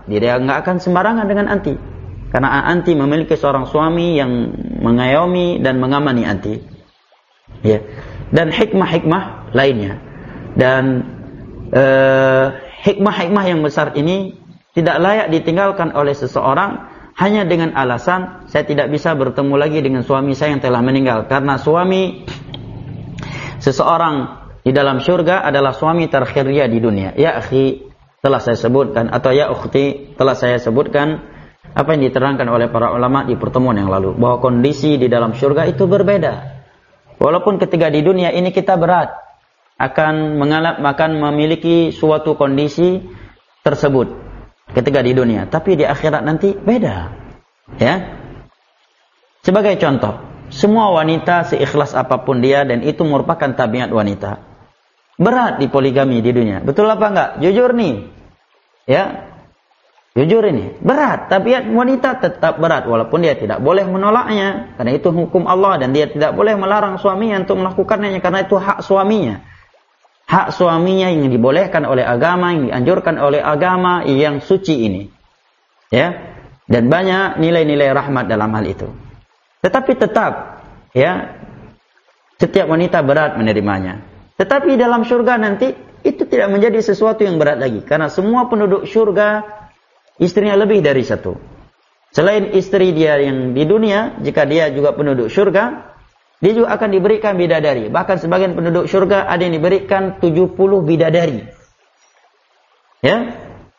dia nggak akan sembarangan dengan anti. Karena anti memiliki seorang suami yang mengayomi dan mengamani anti. Ya. Dan hikmah-hikmah lainnya. Dan eh, hikmah-hikmah yang besar ini tidak layak ditinggalkan oleh seseorang hanya dengan alasan saya tidak bisa bertemu lagi dengan suami saya yang telah meninggal. Karena suami seseorang di dalam syurga adalah suami terakhirnya di dunia. Ya akhi, telah saya sebutkan, atau ya ukhti, telah saya sebutkan apa yang diterangkan oleh para ulama di pertemuan yang lalu, bahwa kondisi di dalam syurga itu berbeda. Walaupun ketika di dunia ini kita berat akan mengalami, akan memiliki suatu kondisi tersebut ketika di dunia, tapi di akhirat nanti beda. Ya. Sebagai contoh, semua wanita seikhlas apapun dia, dan itu merupakan tabiat wanita, berat di poligami di dunia. Betul apa enggak? Jujur nih. Ya. Jujur ini, berat. Tabiat wanita tetap berat, walaupun dia tidak boleh menolaknya, karena itu hukum Allah, dan dia tidak boleh melarang suaminya untuk melakukannya, karena itu hak suaminya. Hak suaminya yang dibolehkan oleh agama, yang dianjurkan oleh agama yang suci ini. Ya. Dan banyak nilai-nilai rahmat dalam hal itu. Tetapi tetap, ya, setiap wanita berat menerimanya. Tetapi dalam syurga nanti, itu tidak menjadi sesuatu yang berat lagi, karena semua penduduk syurga istrinya lebih dari satu. Selain istri dia yang di dunia, jika dia juga penduduk syurga, dia juga akan diberikan bidadari. Bahkan sebagian penduduk syurga ada yang diberikan tujuh puluh bidadari. Ya.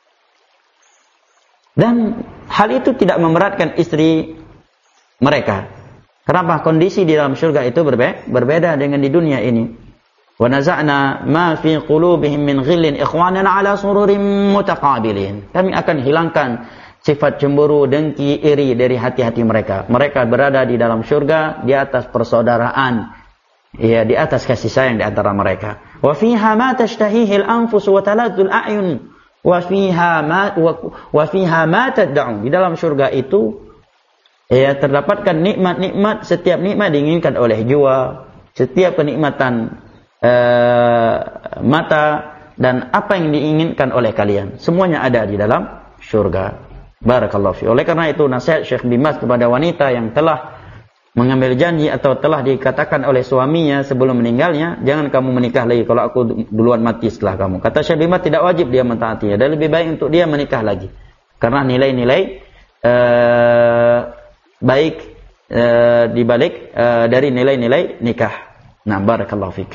Dan hal itu tidak memberatkan istri mereka. Kenapa? Kondisi di dalam syurga itu berbe- berbeda dengan di dunia ini. وَنَزَعْنَا مَا فِي قُلُوبِهِمْ مِنْ غِلٍّ إِخْوَانًا عَلَى سُرُرٍ مُتَقَابِلِينَ. Kami akan hilangkan sifat cemburu, dengki, iri dari hati-hati mereka. Mereka berada di dalam syurga di atas persaudaraan, ya, di atas kasih sayang di antara mereka. وَفِيهَا مَا تَشْتَهِيهِ الْأَنفُسُ وَتَلَذُّ الْأَعْيُنُ وَفِيهَا مَا وَفِيهَا مَا تَدَّعُونَ. Di dalam syurga itu, ya, terdapatkan nikmat-nikmat, setiap nikmat diinginkan oleh jiwa, setiap kenikmatan Uh, mata, dan apa yang diinginkan oleh kalian, semuanya ada di dalam syurga. Barakallahu fi. Oleh karena itu nasihat Syekh Bimas kepada wanita yang telah mengambil janji atau telah dikatakan oleh suaminya sebelum meninggalnya, jangan kamu menikah lagi kalau aku duluan mati setelah kamu. Kata Syekh Bimas, tidak wajib dia mentaatinya, dan lebih baik untuk dia menikah lagi, karena nilai-nilai uh, baik uh, dibalik uh, dari nilai-nilai nikah. Nah, barakallahu fik.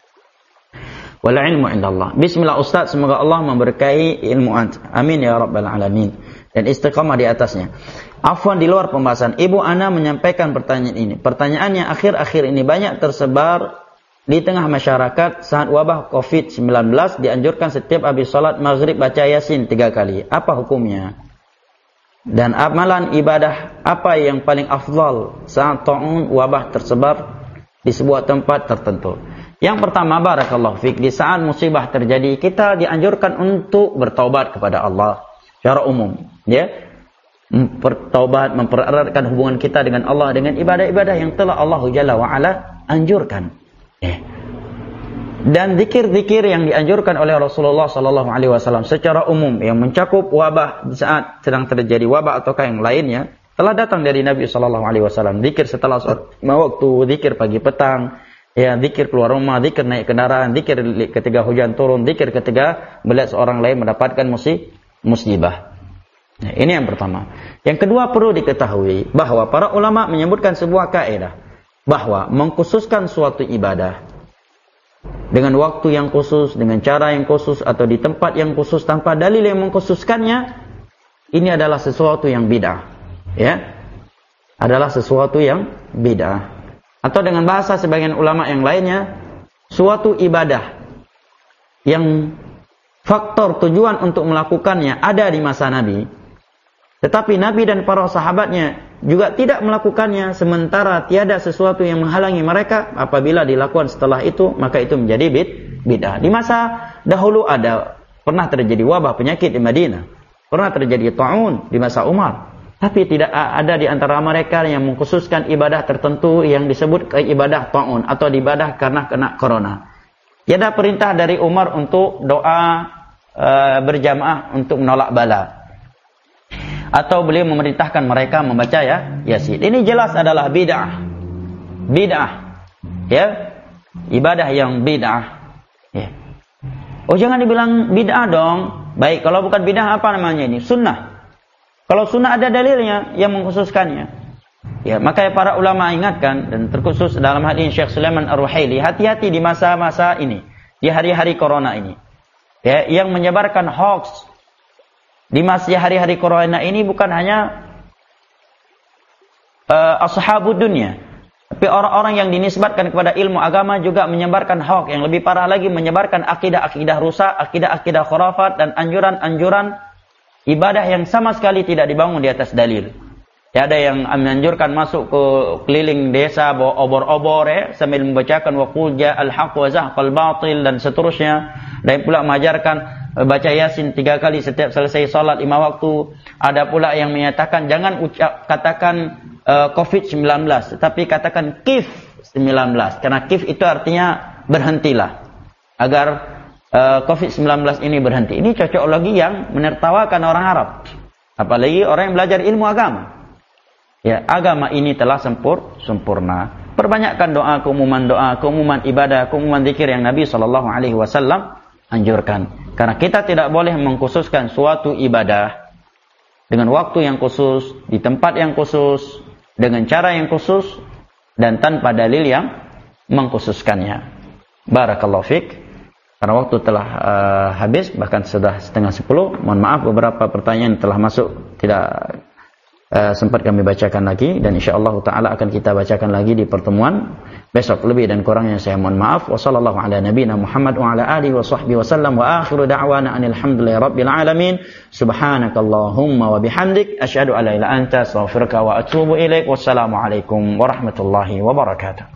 Wal ilmu indallah. Bismillah Ustaz, semoga Allah memberkahi ilmu ant. Amin ya rabbal alamin. Dan istiqamah di atasnya. Afwan, di luar pembahasan, Ibu Ana menyampaikan pertanyaan ini. Pertanyaannya akhir-akhir ini banyak tersebar di tengah masyarakat saat wabah covid sembilan belas dianjurkan setiap habis salat maghrib baca Yasin tiga kali. Apa hukumnya? Dan amalan ibadah apa yang paling afdal saat ta'un wabah tersebar di sebuah tempat tertentu? Yang pertama, barakallahu fik, di saat musibah terjadi, kita dianjurkan untuk bertaubat kepada Allah secara umum, ya. Bertaubat, mempereratkan hubungan kita dengan Allah dengan ibadah-ibadah yang telah Allah Jalla wa Ala anjurkan. Ya. Dan zikir-zikir yang dianjurkan oleh Rasulullah sallallahu alaihi wasallam secara umum yang mencakup wabah di saat sedang terjadi wabah ataukah yang lainnya, telah datang dari Nabi sallallahu alaihi wasallam. Zikir setelah waktu, zikir pagi petang, ya, zikir keluar rumah, zikir naik kendaraan, zikir ketika hujan turun, zikir ketika melihat seorang lain mendapatkan musibah. Nah, ini yang pertama. Yang kedua, perlu diketahui bahwa para ulama menyebutkan sebuah kaidah bahwa mengkhususkan suatu ibadah dengan waktu yang khusus, dengan cara yang khusus, atau di tempat yang khusus tanpa dalil yang mengkhususkannya, ini adalah sesuatu yang bid'ah. Ya, adalah sesuatu yang bid'ah. Atau dengan bahasa sebagian ulama yang lainnya, suatu ibadah yang faktor tujuan untuk melakukannya ada di masa Nabi, tetapi Nabi dan para sahabatnya juga tidak melakukannya, sementara tiada sesuatu yang menghalangi mereka, apabila dilakukan setelah itu, maka itu menjadi bid, bid'ah. Di masa dahulu ada, pernah terjadi wabah penyakit di Madinah, pernah terjadi ta'un di masa Umar. Tapi tidak ada di antara mereka yang mengkhususkan ibadah tertentu yang disebut ibadah ta'un atau ibadah karena kena corona. Tiada perintah dari Umar untuk doa e, berjamaah untuk menolak bala. atau beliau memerintahkan mereka membaca ya Yasin. Ini jelas adalah bid'ah. Bid'ah. Ya. Ibadah yang bid'ah. Ya. Oh, jangan dibilang bid'ah dong. Baik, kalau bukan bid'ah apa namanya ini? Sunnah. Kalau sunnah ada dalilnya yang mengkhususkannya. Ya, maka para ulama ingatkan, dan terkhusus dalam hal ini Syekh Sulaiman Ar-Ruhaili, hati-hati di masa-masa ini, di hari-hari corona ini. Ya, yang menyebarkan hoax di masa hari-hari corona ini bukan hanya uh, ashabud dunia, tapi orang-orang yang dinisbatkan kepada ilmu agama juga menyebarkan hoax. Yang lebih parah lagi, menyebarkan akidah-akidah rusak, akidah-akidah khurafat, dan anjuran-anjuran ibadah yang sama sekali tidak dibangun di atas dalil. Ya, ada yang menganjurkan masuk ke keliling desa bawa obor-obor ya, sambil membacakan wa qul ja'al haqq wa zahaqal batil dan seterusnya. Dan pula mengajarkan baca Yasin tiga kali setiap selesai salat lima waktu. Ada pula yang menyatakan jangan ucap katakan uh, covid sembilan belas, tetapi katakan kif sembilan belas, karena kif itu artinya berhentilah, agar uh, covid sembilan belas ini berhenti. Ini cocok lagi yang menertawakan orang Arab, apalagi orang yang belajar ilmu agama. Ya, agama ini telah sempur, sempurna. Perbanyakkan doa, keumuman doa, keumuman ibadah, keumuman zikir yang Nabi shallallahu alaihi wasallam anjurkan. Karena kita tidak boleh mengkhususkan suatu ibadah dengan waktu yang khusus, di tempat yang khusus, dengan cara yang khusus, dan tanpa dalil yang mengkhususkannya. Barakallahu fiik. Karena waktu telah uh, habis, bahkan sudah setengah sepuluh. Mohon maaf, beberapa pertanyaan telah masuk tidak Uh, sempat kami bacakan lagi, dan insyaallah taala akan kita bacakan lagi di pertemuan besok. Lebih dan kurangnya saya mohon maaf. Wassallallahu ala nabiyina Muhammad wa ala alihi wa sahbihi wasallam, wa akhiru da'wana anil hamdulillahi rabbil alamin. Subhanakallahumma wa bihamdik asyhadu an la ilaha illa anta astaghfiruka wa atubu ilaik. Wassalamu alaikum warahmatullahi wabarakatuh.